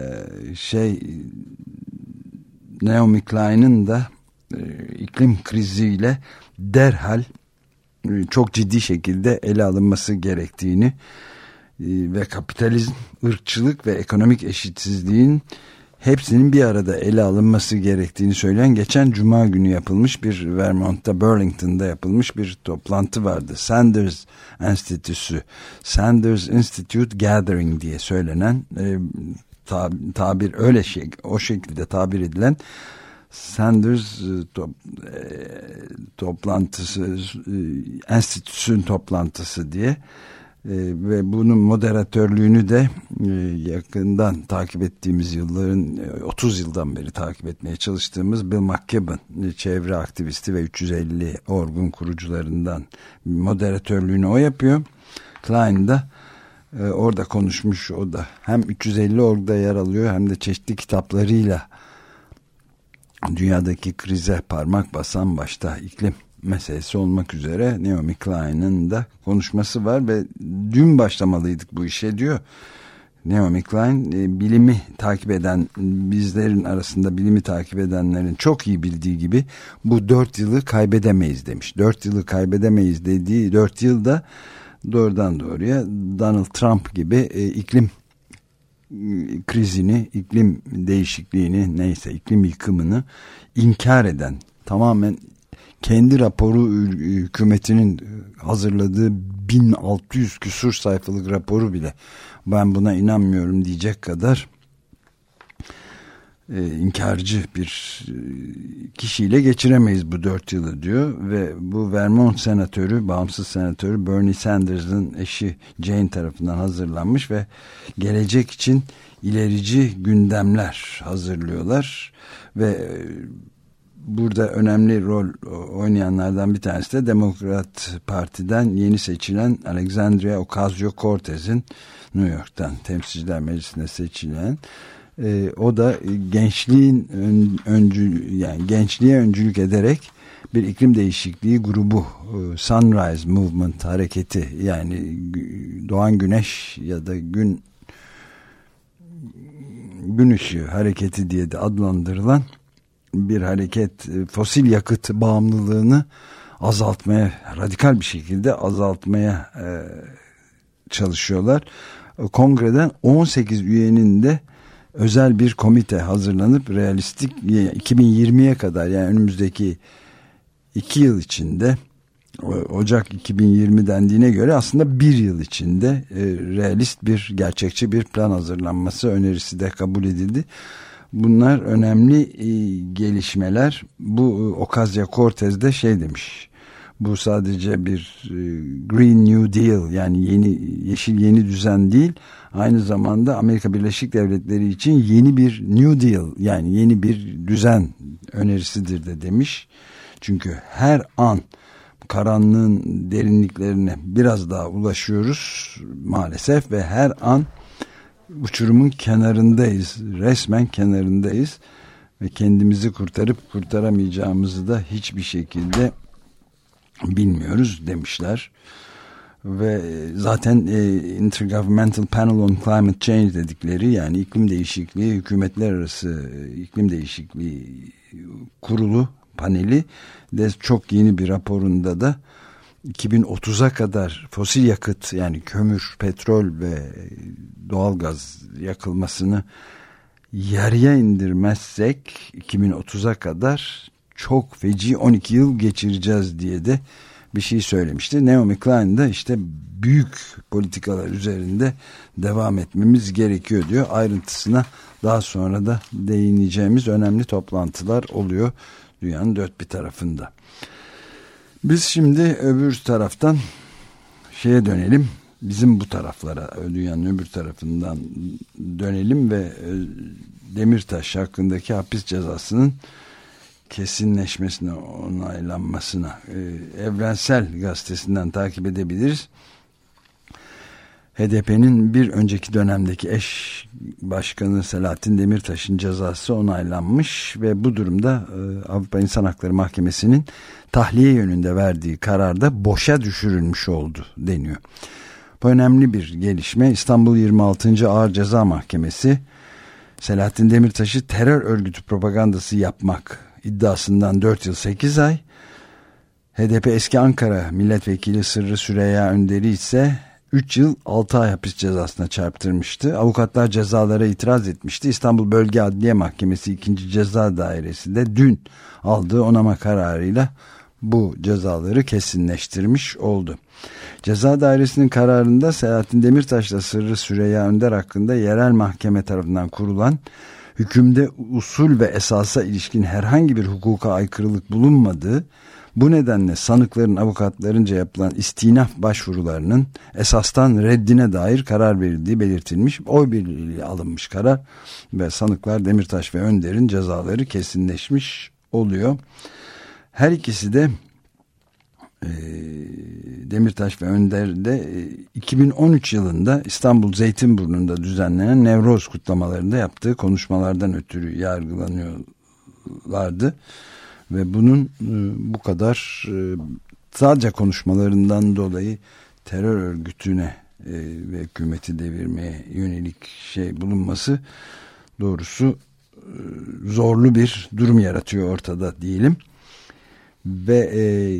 Naomi Klein'in da iklim kriziyle derhal çok ciddi şekilde ele alınması gerektiğini ve kapitalizm, ırkçılık ve ekonomik eşitsizliğin hepsinin bir arada ele alınması gerektiğini söyleyen, geçen Cuma günü yapılmış bir, Vermont'ta, Burlington'da yapılmış bir toplantı vardı. Sanders Enstitüsü, Sanders Institute Gathering diye söylenen tabir, öyle o şekilde tabir edilen Sanders toplantısı, enstitüsünün toplantısı diye. Ve bunun moderatörlüğünü de yakından takip ettiğimiz yılların, 30 yıldan beri takip etmeye çalıştığımız Bill McKibben, çevre aktivisti ve 350 Org'un kurucularından, moderatörlüğünü o yapıyor. Klein de orada konuşmuş. O da hem 350 Org'da yer alıyor hem de çeşitli kitaplarıyla dünyadaki krize parmak basan, başta iklim meselesi olmak üzere Naomi Klein'in de konuşması var ve dün başlamalıydık bu işe diyor. Naomi Klein, bilimi takip eden, bizlerin arasında bilimi takip edenlerin çok iyi bildiği gibi bu 4 yılı kaybedemeyiz demiş. 4 yılı kaybedemeyiz dediği 4 yılda doğrudan doğruya Donald Trump gibi iklim krizini, iklim değişikliğini, neyse iklim yıkımını inkar eden, tamamen kendi raporu, hükümetinin hazırladığı 1600 küsur sayfalık raporu bile ben buna inanmıyorum diyecek kadar inkarcı bir kişiyle geçiremeyiz bu 4 yılı diyor ve bu Vermont senatörü, bağımsız senatörü Bernie Sanders'ın eşi Jane tarafından hazırlanmış ve gelecek için ilerici gündemler hazırlıyorlar ve burada önemli rol oynayanlardan bir tanesi de Demokrat Parti'den yeni seçilen Alexandria Ocasio-Cortez'in, New York'tan Temsilciler Meclisi'ne seçilen, o da gençliğin yani gençliğe öncülük ederek bir iklim değişikliği grubu, Sunrise Movement hareketi, yani doğan güneş ya da gün ışığı hareketi diye de adlandırılan bir hareket, fosil yakıt bağımlılığını azaltmaya, radikal bir şekilde azaltmaya çalışıyorlar. Kongreden 18 üyenin de özel bir komite hazırlanıp realistik 2020'ye kadar, yani önümüzdeki 2 yıl içinde, Ocak 2020 dendiğine göre aslında 1 yıl içinde realist bir, gerçekçi bir plan hazırlanması önerisi de kabul edildi. Bunlar önemli gelişmeler. Bu Ocasio-Cortez de şey demiş, bu sadece bir Green New Deal, yani yeşil yeni düzen değil, aynı zamanda Amerika Birleşik Devletleri için yeni bir New Deal, yani yeni bir düzen önerisidir de demiş. Çünkü her an karanlığın derinliklerine biraz daha ulaşıyoruz maalesef ve her an uçurumun kenarındayız, resmen kenarındayız ve kendimizi kurtarıp kurtaramayacağımızı da hiçbir şekilde bilmiyoruz demişler. Ve zaten Intergovernmental Panel on Climate Change dedikleri, yani iklim değişikliği, hükümetler arası iklim değişikliği kurulu paneli de çok yeni bir raporunda da 2030'a kadar fosil yakıt, yani kömür, petrol ve doğalgaz yakılmasını yarıya indirmezsek 2030'a kadar çok feci 12 yıl geçireceğiz diye de bir şey söylemişti. Naomi Klein de işte büyük politikalar üzerinde devam etmemiz gerekiyor diyor. Ayrıntısına daha sonra da değineceğimiz önemli toplantılar oluyor dünyanın dört bir tarafında. Biz şimdi öbür taraftan şeye dönelim. Bizim bu taraflara, dünyanın öbür tarafından dönelim ve Demirtaş hakkındaki hapis cezasının kesinleşmesine, onaylanmasına Evrensel Gazetesi'nden takip edebiliriz. HDP'nin bir önceki dönemdeki eş başkanı Selahattin Demirtaş'ın cezası onaylanmış ve bu durumda Avrupa İnsan Hakları Mahkemesi'nin tahliye yönünde verdiği kararda boşa düşürülmüş oldu deniyor. Bu önemli bir gelişme. İstanbul 26. Ağır Ceza Mahkemesi Selahattin Demirtaş'ı terör örgütü propagandası yapmak iddiasından 4 yıl 8 ay, HDP eski Ankara Milletvekili Sırrı Süreyya Önder'i ise 3 yıl 6 ay hapis cezasına çarptırmıştı. Avukatlar cezalara itiraz etmişti. İstanbul Bölge Adliye Mahkemesi 2. Ceza Dairesi de dün aldığı onama kararıyla bu cezaları kesinleştirmiş oldu. Ceza Dairesi'nin kararında Selahattin Demirtaş'la Sırrı Süreyya Önder hakkında yerel mahkeme tarafından kurulan hükümde usul ve esasa ilişkin herhangi bir hukuka aykırılık bulunmadığı, bu nedenle sanıkların avukatlarınca yapılan istinaf başvurularının esastan reddine dair karar verildiği belirtilmiş. Oy birliğiyle alınmış karar ve sanıklar Demirtaş ve Önder'in cezaları kesinleşmiş oluyor. Her ikisi de Demirtaş ve Önder de 2013 yılında İstanbul Zeytinburnu'nda düzenlenen Nevroz kutlamalarında yaptığı konuşmalardan ötürü yargılanıyorlardı. Ve bunun bu kadar sadece konuşmalarından dolayı terör örgütüne ve hükümeti devirmeye yönelik şey bulunması doğrusu zorlu bir durum yaratıyor ortada diyelim. Ve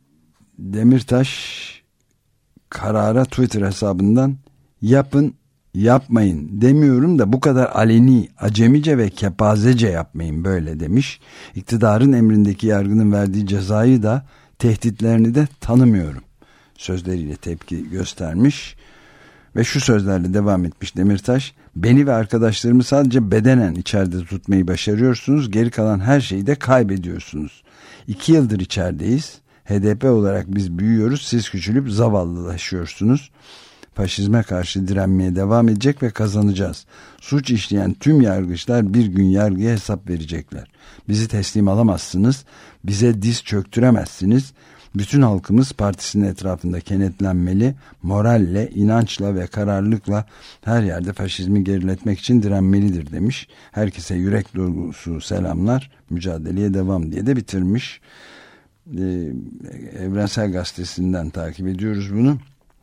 Demirtaş karara Twitter hesabından yapın yapmayın demiyorum da bu kadar aleni, acemice ve kepazece yapmayın böyle demiş. İktidarın emrindeki yargının verdiği cezayı da tehditlerini de tanımıyorum sözleriyle tepki göstermiş. Ve şu sözlerle devam etmiş Demirtaş: beni ve arkadaşlarımı sadece bedenen içeride tutmayı başarıyorsunuz, geri kalan her şeyi de kaybediyorsunuz. 2 yıldır içerideyiz. HDP olarak biz büyüyoruz, siz küçülüp zavallılaşıyorsunuz. Faşizme karşı direnmeye devam edecek ve kazanacağız. Suç işleyen tüm yargıçlar bir gün yargıya hesap verecekler. Bizi teslim alamazsınız, bize diz çöktüremezsiniz. Bütün halkımız partisinin etrafında kenetlenmeli, moralle, inançla ve kararlılıkla her yerde faşizmi geriletmek için direnmelidir demiş. Herkese yürek dolusu selamlar, mücadeleye devam diye de bitirmiş. Evrensel Gazetesi'nden takip ediyoruz bunu.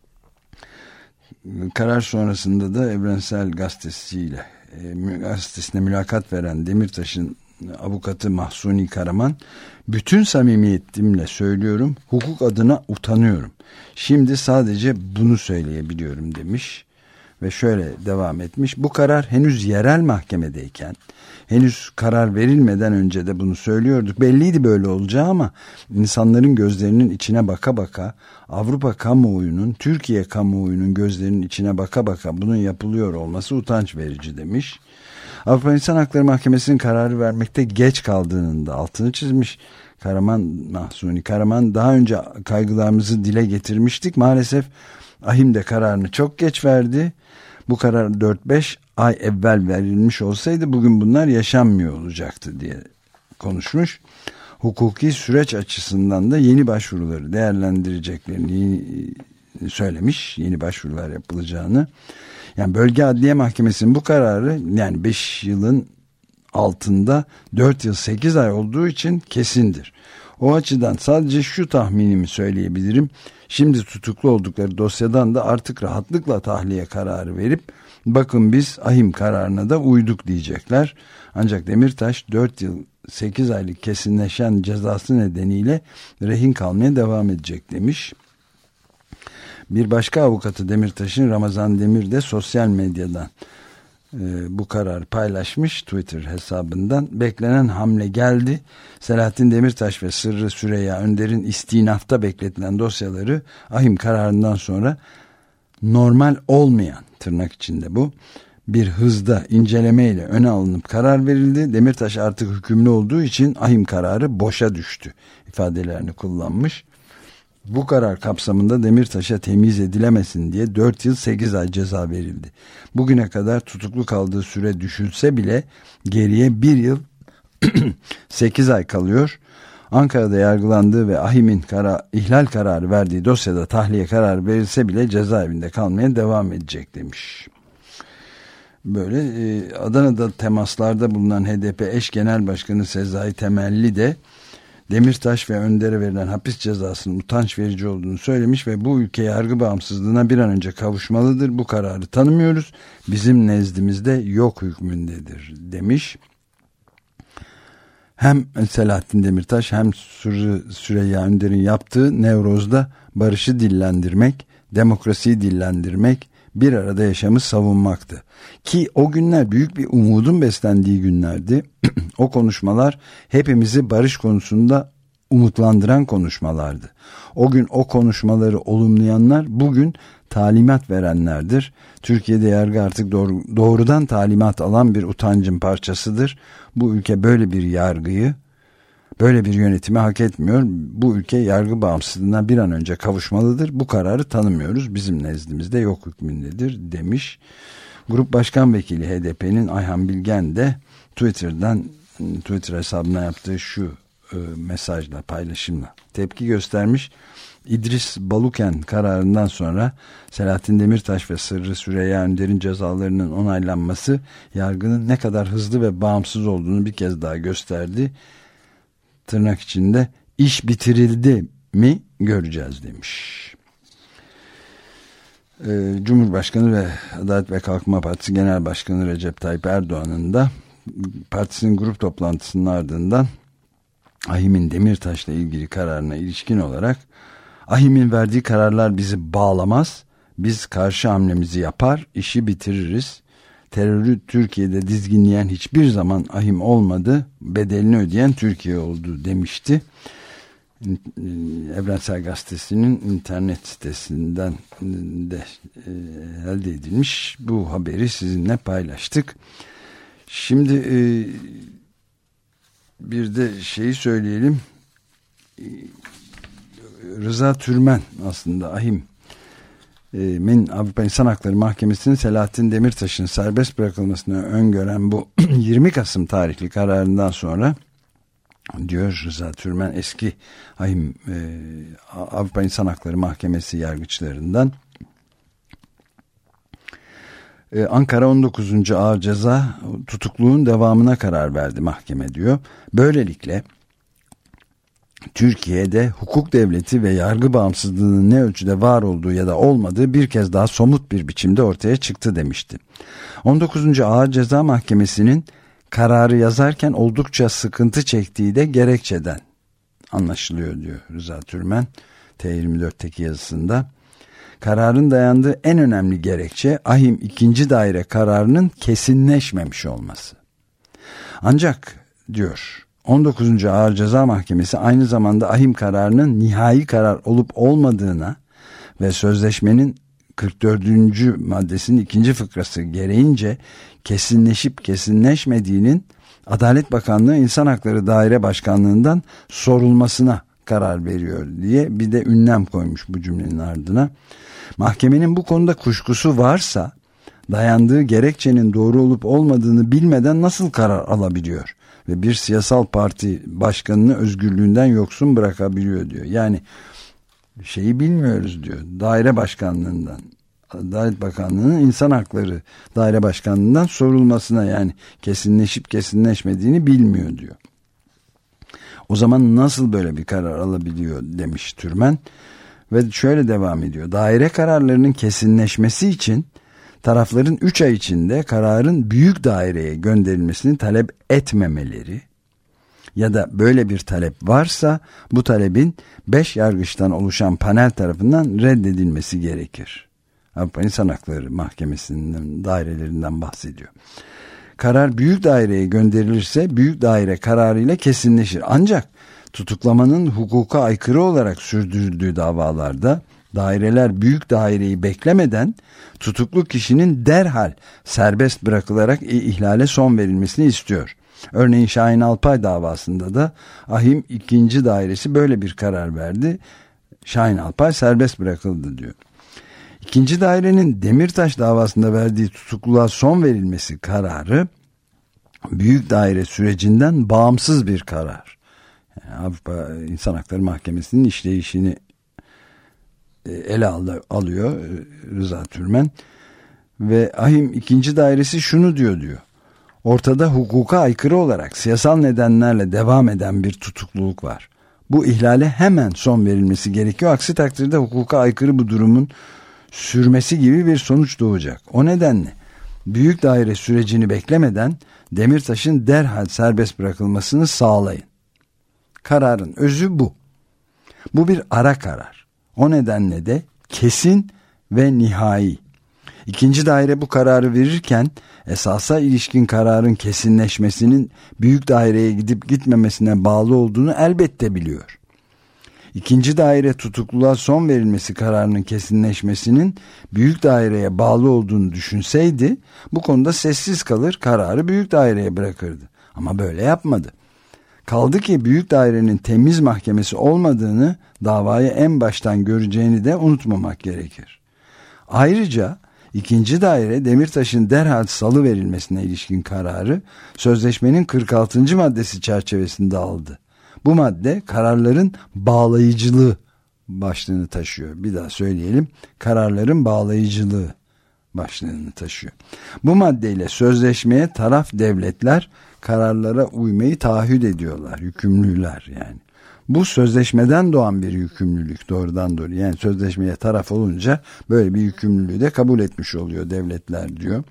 Karar sonrasında da Evrensel Gazetesi'ne mülakat veren Demirtaş'ın avukatı Mahsuni Karaman, bütün samimiyetimle söylüyorum, hukuk adına utanıyorum. Şimdi sadece bunu söyleyebiliyorum demiş ve şöyle devam etmiş: bu karar henüz yerel mahkemedeyken, henüz karar verilmeden önce de bunu söylüyorduk. Belliydi böyle olacağı ama insanların gözlerinin içine baka baka, Avrupa kamuoyunun, Türkiye kamuoyunun gözlerinin içine baka baka bunun yapılıyor olması utanç verici demiş. Avrupa İnsan Hakları Mahkemesi'nin kararı vermekte geç kaldığının da altını çizmiş. Mahsuni Karaman, daha önce kaygılarımızı dile getirmiştik. Maalesef ahim de kararını çok geç verdi. Bu karar 4-5 ay evvel verilmiş olsaydı bugün bunlar yaşanmıyor olacaktı diye konuşmuş. Hukuki süreç açısından da yeni başvuruları değerlendireceklerini söylemiş. Yeni başvurular yapılacağını. Yani Bölge Adliye Mahkemesi'nin bu kararı, yani 5 yılın altında 4 yıl 8 ay olduğu için kesindir. O açıdan sadece şu tahminimi söyleyebilirim: şimdi tutuklu oldukları dosyadan da artık rahatlıkla tahliye kararı verip bakın biz ahim kararına da uyduk diyecekler. Ancak Demirtaş 4 yıl 8 aylık kesinleşen cezası nedeniyle rehin kalmaya devam edecek demiş. Bir başka avukatı Demirtaş'ın, Ramazan Demir, de sosyal medyadan bu kararı paylaşmış Twitter hesabından. Beklenen hamle geldi. Selahattin Demirtaş ve Sırrı Süreyya Önder'in istinafta bekletilen dosyaları ahim kararından sonra normal olmayan, tırnak içinde bu, bir hızda incelemeyle öne alınıp karar verildi. Demirtaş artık hükümlü olduğu için ahim kararı boşa düştü ifadelerini kullanmış. Bu karar kapsamında Demirtaş'a temiz edilemesin diye 4 yıl 8 ay ceza verildi. Bugüne kadar tutuklu kaldığı süre düşülse bile geriye 1 yıl 8 ay kalıyor. Ankara'da yargılandığı ve ahimin ihlal kararı verdiği dosyada tahliye kararı verilse bile cezaevinde kalmaya devam edecek demiş. Böyle Adana'da temaslarda bulunan HDP eş genel başkanı Sezai Temelli de Demirtaş ve Önder'e verilen hapis cezasının utanç verici olduğunu söylemiş ve bu ülke yargı bağımsızlığına bir an önce kavuşmalıdır. Bu kararı tanımıyoruz. Bizim nezdimizde yok hükmündedir demiş. Hem Selahattin Demirtaş hem Süreyya Önder'in yaptığı Nevroz'da barışı dillendirmek, demokrasiyi dillendirmek, bir arada yaşamı savunmaktı. Ki o günler büyük bir umudun beslendiği günlerdi. O konuşmalar hepimizi barış konusunda umutlandıran konuşmalardı. O gün o konuşmaları olumlayanlar bugün talimat verenlerdir. Türkiye'de yargı artık doğrudan talimat alan bir utancın parçasıdır. Bu ülke böyle bir yargıyı, böyle bir yönetimi hak etmiyor. Bu ülke yargı bağımsızlığına bir an önce kavuşmalıdır. Bu kararı tanımıyoruz. Bizim nezdimizde yok hükmündedir demiş. Grup Başkan Vekili HDP'nin Ayhan Bilgen de Twitter hesabına yaptığı şu mesajla, paylaşımla tepki göstermiş. İdris Baluken kararından sonra Selahattin Demirtaş ve Sırrı Süreyya Önder'in cezalarının onaylanması yargının ne kadar hızlı ve bağımsız olduğunu bir kez daha gösterdi. Tırnak içinde iş bitirildi mi göreceğiz demiş. Cumhurbaşkanı ve Adalet ve Kalkınma Partisi Genel Başkanı Recep Tayyip Erdoğan'ın da partisinin grup toplantısının ardından ahimin Demirtaş'la ilgili kararına ilişkin olarak ahimin verdiği kararlar bizi bağlamaz Biz karşı hamlemizi yapar, işi bitiririz. Terörü Türkiye'de dizginleyen hiçbir zaman ahim olmadı. Bedelini ödeyen Türkiye oldu demişti. Evrensel Gazetesi'nin internet sitesinden de elde edilmiş bu haberi sizinle paylaştık. Şimdi bir de şeyi söyleyelim. Rıza Türmen aslında ahim Avrupa İnsan Hakları Mahkemesi'nin Selahattin Demirtaş'ın serbest bırakılmasını öngören bu 20 Kasım tarihli kararından sonra diyor Rıza Türmen, eski ahim Avrupa İnsan Hakları Mahkemesi yargıçlarından, Ankara 19. Ağır Ceza tutukluğun devamına karar verdi mahkeme diyor. Böylelikle Türkiye'de hukuk devleti ve yargı bağımsızlığının ne ölçüde var olduğu ya da olmadığı bir kez daha somut bir biçimde ortaya çıktı demişti. 19. Ağır Ceza Mahkemesi'nin kararı yazarken oldukça sıkıntı çektiği de gerekçeden anlaşılıyor diyor Rıza Türmen T24'teki yazısında. Kararın dayandığı en önemli gerekçe ahim 2. daire kararının kesinleşmemiş olması. Ancak diyor 19. Ağır Ceza Mahkemesi aynı zamanda ahim kararının nihai karar olup olmadığına ve sözleşmenin 44. maddesinin 2. fıkrası gereğince kesinleşip kesinleşmediğinin Adalet Bakanlığı İnsan Hakları Daire Başkanlığı'ndan sorulmasına karar veriyor diye bir de ünlem koymuş bu cümlenin ardına. Mahkemenin bu konuda kuşkusu varsa dayandığı gerekçenin doğru olup olmadığını bilmeden nasıl karar alabiliyor ve bir siyasal parti başkanını özgürlüğünden yoksun bırakabiliyor diyor. Yani şeyi bilmiyoruz diyor. Daire Başkanlığı'ndan, Adalet Bakanlığı'nın İnsan Hakları Daire Başkanlığı'ndan sorulmasına, yani kesinleşip kesinleşmediğini bilmiyor diyor. O zaman nasıl böyle bir karar alabiliyor demiş Türmen ve şöyle devam ediyor. Daire kararlarının kesinleşmesi için tarafların 3 ay içinde kararın büyük daireye gönderilmesini talep etmemeleri ya da böyle bir talep varsa bu talebin 5 yargıçtan oluşan panel tarafından reddedilmesi gerekir. Avrupa İnsan Hakları Mahkemesi'nin dairelerinden bahsediyor. Karar büyük daireye gönderilirse büyük daire kararıyla kesinleşir. Ancak tutuklamanın hukuka aykırı olarak sürdürüldüğü davalarda daireler büyük daireyi beklemeden tutuklu kişinin derhal serbest bırakılarak ihlale son verilmesini istiyor. Örneğin Şahin Alpay davasında da ahim 2. dairesi böyle bir karar verdi. Şahin Alpay serbest bırakıldı diyor. 2. dairenin Demirtaş davasında verdiği tutukluluğa son verilmesi kararı büyük daire sürecinden bağımsız bir karar. Yani Avrupa İnsan Hakları Mahkemesi'nin işleyişini ele alıyor Rıza Türmen ve ahim 2. dairesi şunu diyor. Ortada hukuka aykırı olarak siyasal nedenlerle devam eden bir tutukluluk var. Bu ihlale hemen son verilmesi gerekiyor. Aksi takdirde hukuka aykırı bu durumun sürmesi gibi bir sonuç doğacak. O nedenle büyük daire sürecini beklemeden Demirtaş'ın derhal serbest bırakılmasını sağlayın. Kararın özü bu. Bu bir ara karar. O nedenle de kesin ve nihai. 2. daire bu kararı verirken esasa ilişkin kararın kesinleşmesinin büyük daireye gidip gitmemesine bağlı olduğunu elbette biliyor. 2. daire tutukluluğa son verilmesi kararının kesinleşmesinin büyük daireye bağlı olduğunu düşünseydi bu konuda sessiz kalır, kararı büyük daireye bırakırdı. Ama böyle yapmadı. Kaldı ki büyük dairenin temiz mahkemesi olmadığını, davayı en baştan göreceğini de unutmamak gerekir. Ayrıca 2. daire Demirtaş'ın derhal salı verilmesine ilişkin kararı sözleşmenin 46. maddesi çerçevesinde aldı. Bu madde kararların bağlayıcılığı başlığını taşıyor. Bir daha söyleyelim. Kararların bağlayıcılığı başlığını taşıyor. Bu maddeyle sözleşmeye taraf devletler kararlara uymayı taahhüt ediyorlar. Yükümlüler yani. Bu sözleşmeden doğan bir yükümlülük doğrudan doğru. Yani sözleşmeye taraf olunca böyle bir yükümlülüğü de kabul etmiş oluyor devletler diyor.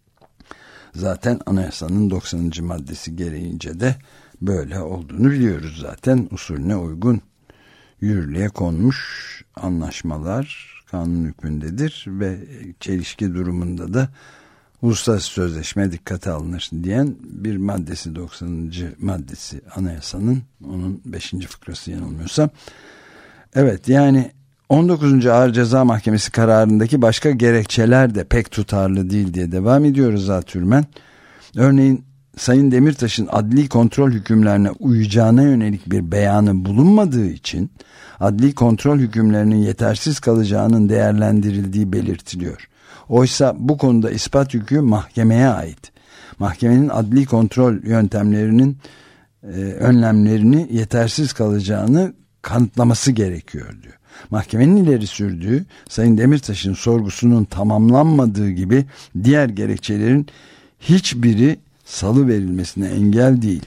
Zaten anayasanın 90. maddesi gereğince de böyle olduğunu biliyoruz zaten. Usulüne uygun yürürlüğe konmuş anlaşmalar, kanun hükmündedir ve çelişki durumunda da uluslararası sözleşme dikkate alınır diyen bir maddesi, 90. maddesi anayasanın, onun 5. fıkrası yanılmıyorsam. Evet, yani 19. Ağır Ceza Mahkemesi kararındaki başka gerekçeler de pek tutarlı değil diye devam ediyoruz Zatürmen. Örneğin Sayın Demirtaş'ın adli kontrol hükümlerine uyacağına yönelik bir beyanı bulunmadığı için adli kontrol hükümlerinin yetersiz kalacağının değerlendirildiği belirtiliyor. Oysa bu konuda ispat yükü mahkemeye ait. Mahkemenin adli kontrol yöntemlerinin önlemlerini yetersiz kalacağını kanıtlaması gerekiyor diyor. Mahkemenin ileri sürdüğü Sayın Demirtaş'ın sorgusunun tamamlanmadığı gibi diğer gerekçelerin hiçbiri salı verilmesine engel değil.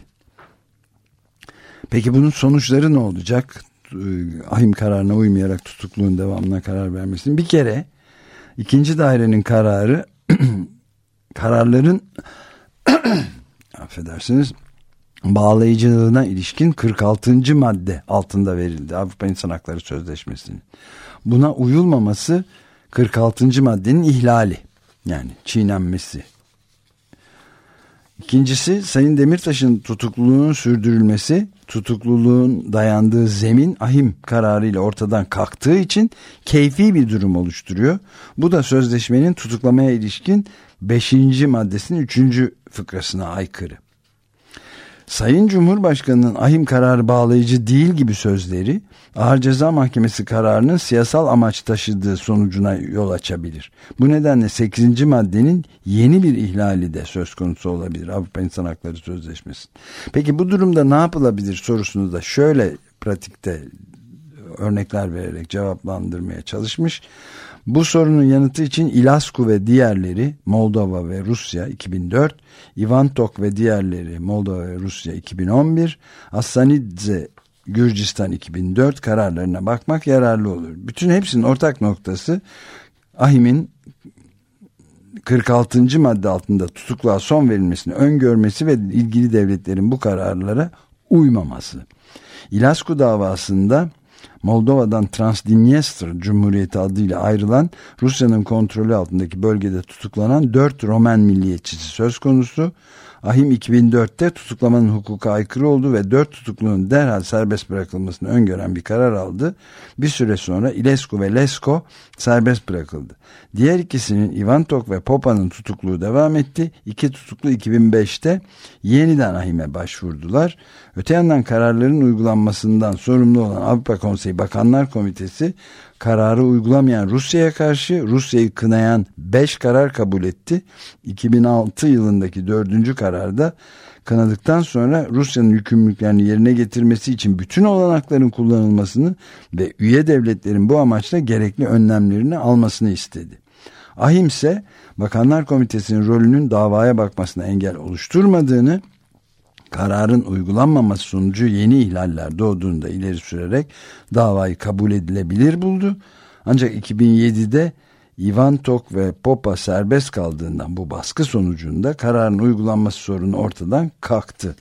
Peki bunun sonuçları ne olacak? Ahim kararına uymayarak tutukluğun devamına karar vermesinin. Bir kere ikinci dairenin kararı kararların affedersiniz bağlayıcılığına ilişkin 46. madde altında verildi Avrupa İnsan Hakları Sözleşmesi'nin. Buna uyulmaması 46. maddenin ihlali, yani çiğnenmesi. İkincisi, Sayın Demirtaş'ın tutukluluğunun sürdürülmesi, tutukluluğun dayandığı zemin ahim kararıyla ortadan kalktığı için keyfi bir durum oluşturuyor. Bu da sözleşmenin tutuklamaya ilişkin 5. maddesinin 3. fıkrasına aykırı. Sayın Cumhurbaşkanı'nın ahim kararı bağlayıcı değil gibi sözleri Ağır Ceza Mahkemesi kararının siyasal amaç taşıdığı sonucuna yol açabilir. Bu nedenle 8. maddenin yeni bir ihlali de söz konusu olabilir Avrupa İnsan Hakları Sözleşmesi. Peki bu durumda ne yapılabilir sorusunu da şöyle pratikte örnekler vererek cevaplandırmaya çalışmış. Bu sorunun yanıtı için İlascu ve diğerleri Moldova ve Rusya 2004, Ivantok ve diğerleri Moldova ve Rusya 2011, Assanidze Gürcistan 2004 kararlarına bakmak yararlı olur. Bütün hepsinin ortak noktası ahim'in 46. madde altında tutukluğa son verilmesini öngörmesi ve ilgili devletlerin bu kararlara uymaması. İlascu davasında Moldova'dan Transdniester Cumhuriyeti adıyla ayrılan Rusya'nın kontrolü altındaki bölgede tutuklanan 4 Romen milliyetçisi söz konusu. Ahim 2004'te tutuklamanın hukuka aykırı oldu ve 4 tutuklunun derhal serbest bırakılmasını öngören bir karar aldı. Bir süre sonra İlescu ve Lesko serbest bırakıldı. Diğer ikisinin Ivantok ve Popa'nın tutukluğu devam etti. 2 tutuklu 2005'te yeniden ahime başvurdular. Öte yandan kararların uygulanmasından sorumlu olan Avrupa Konseyi Bakanlar Komitesi kararı uygulamayan Rusya'ya karşı Rusya'yı kınayan 5 karar kabul etti. 2006 yılındaki 4. kararda kınadıktan sonra Rusya'nın yükümlülüklerini yerine getirmesi için bütün olanakların kullanılmasını ve üye devletlerin bu amaçla gerekli önlemlerini almasını istedi. Ahim ise Bakanlar Komitesi'nin rolünün davaya bakmasına engel oluşturmadığını, kararın uygulanmaması sonucu yeni ihlaller doğduğunda ileri sürerek davayı kabul edilebilir buldu. Ancak 2007'de Ivantok ve Popa serbest kaldığından bu baskı sonucunda kararın uygulanması sorunu ortadan kalktı.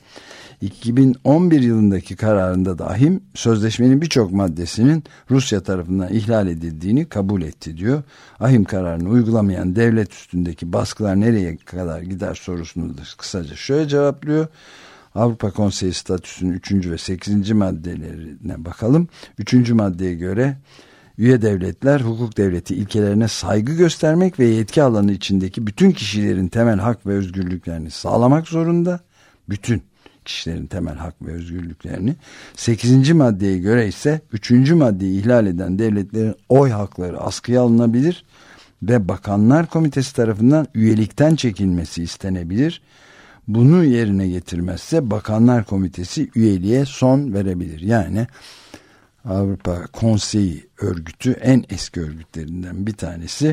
2011 yılındaki kararında da ahim sözleşmenin birçok maddesinin Rusya tarafından ihlal edildiğini kabul etti diyor. Ahim kararını uygulamayan devlet üstündeki baskılar nereye kadar gider sorusunu da kısaca şöyle cevaplıyor. Avrupa Konseyi statüsünün 3. ve 8. maddelerine bakalım. 3. maddeye göre üye devletler hukuk devleti ilkelerine saygı göstermek ve yetki alanı içindeki bütün kişilerin temel hak ve özgürlüklerini sağlamak zorunda. Bütün kişilerin temel hak ve özgürlüklerini. 8. maddeye göre ise 3. maddeyi ihlal eden devletlerin oy hakları askıya alınabilir ve Bakanlar Komitesi tarafından üyelikten çekilmesi istenebilir. Bunu yerine getirmezse Bakanlar Komitesi üyeliğe son verebilir. Yani Avrupa Konseyi örgütü en eski örgütlerinden bir tanesi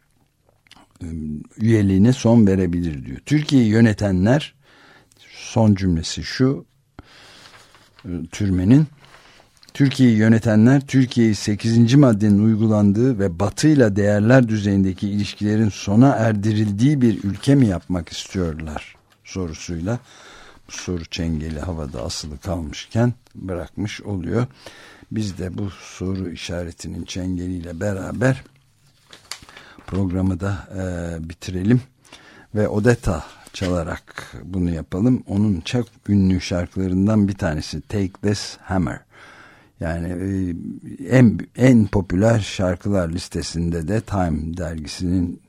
üyeliğine son verebilir diyor. Türkiye'yi yönetenler, son cümlesi şu Türmen'in, Türkiye'yi yönetenler Türkiye'yi 8. maddenin uygulandığı ve Batı'yla değerler düzeyindeki ilişkilerin sona erdirildiği bir ülke mi yapmak istiyorlar sorusuyla soru çengeli havada asılı kalmışken bırakmış oluyor. Biz de bu soru işaretinin çengeliyle beraber programı da bitirelim ve Odetta çalarak bunu yapalım. Onun çok ünlü şarkılarından bir tanesi Take This Hammer. Yani en popüler şarkılar listesinde de Time dergisinin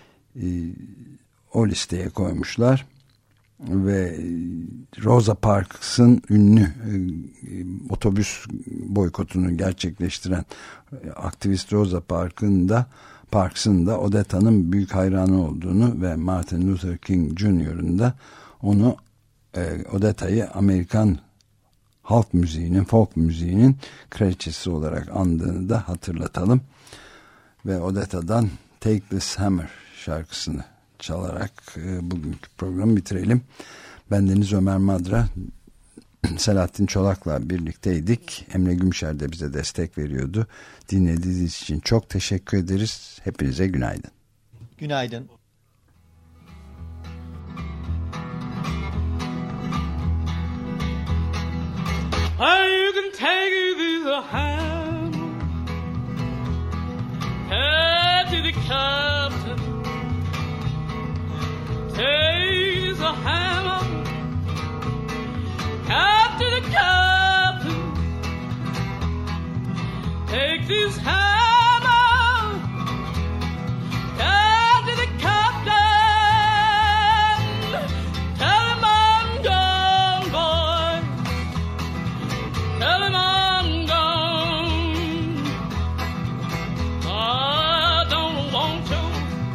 o listeye koymuşlar. Ve Rosa Parks'ın ünlü otobüs boykotunu gerçekleştiren aktivist Rosa Parks'ın da Odetta'nın büyük hayranı olduğunu ve Martin Luther King Jr.'ın da onu Odetta'yı Amerikan halk müziğinin, folk müziğinin kraliçesi olarak andığını da hatırlatalım. Ve Odetta'dan Take This Hammer şarkısını çalarak bugünkü programı bitirelim. Bendeniz Ömer Madra, Selahattin Çolak'la birlikteydik. Emre Gümşer de bize destek veriyordu. Dinlediğiniz için çok teşekkür ederiz. Hepinize günaydın. Günaydın. You can take this hand, head to the captain. Take this hammer, head to the captain. Take this hammer, head to the captain. Tell him I'm gone, boy. Tell him I'm gone. I don't want you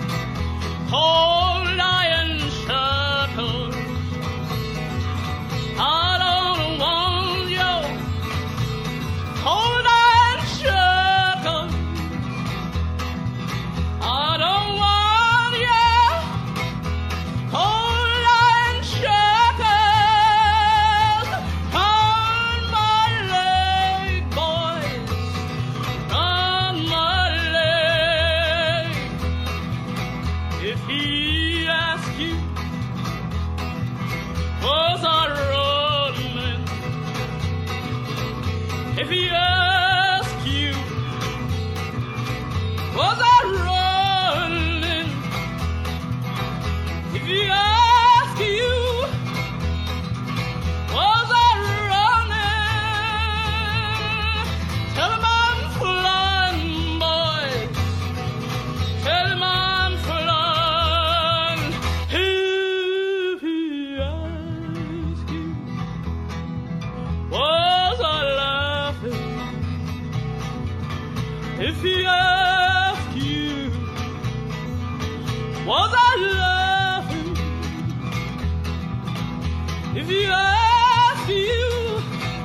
cold iron shackles. I don't want you cold iron shackles. I don't want you cold iron shackles. On my leg, boys, on my leg. If he asks you, was I running? If he asks you, was I running? If he asks you, was I running? Tell him I'm flying, boys. Tell him I'm flying. If he asks you, was I laughing? If he asks you, was I laughing? If he asks you,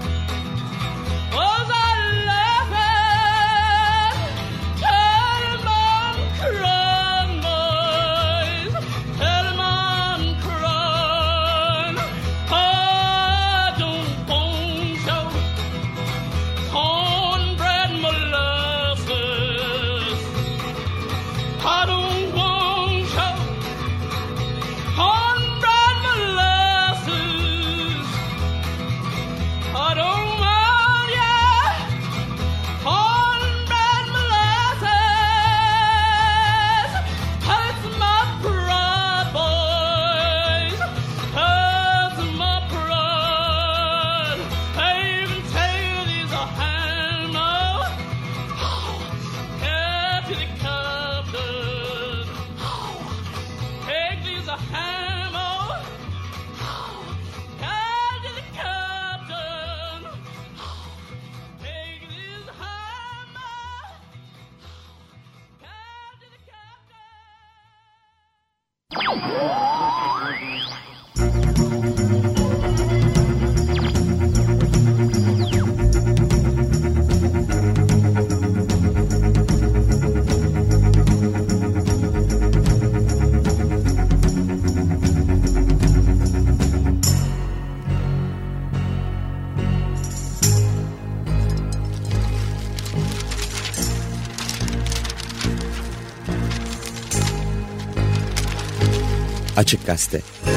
was I laughing? Tell him I'm crying, boys. Tell him I'm crying. I don't want your cornbread molasses. I don't want your cornbread molasses. I don't want ya cornbread molasses. Hurts my pride, boys. Hurts my pride. Even take these a hammer. Head to the captain. Take these a hammer. Head to the captain. Take this hammer. Head to the Açık Gazete.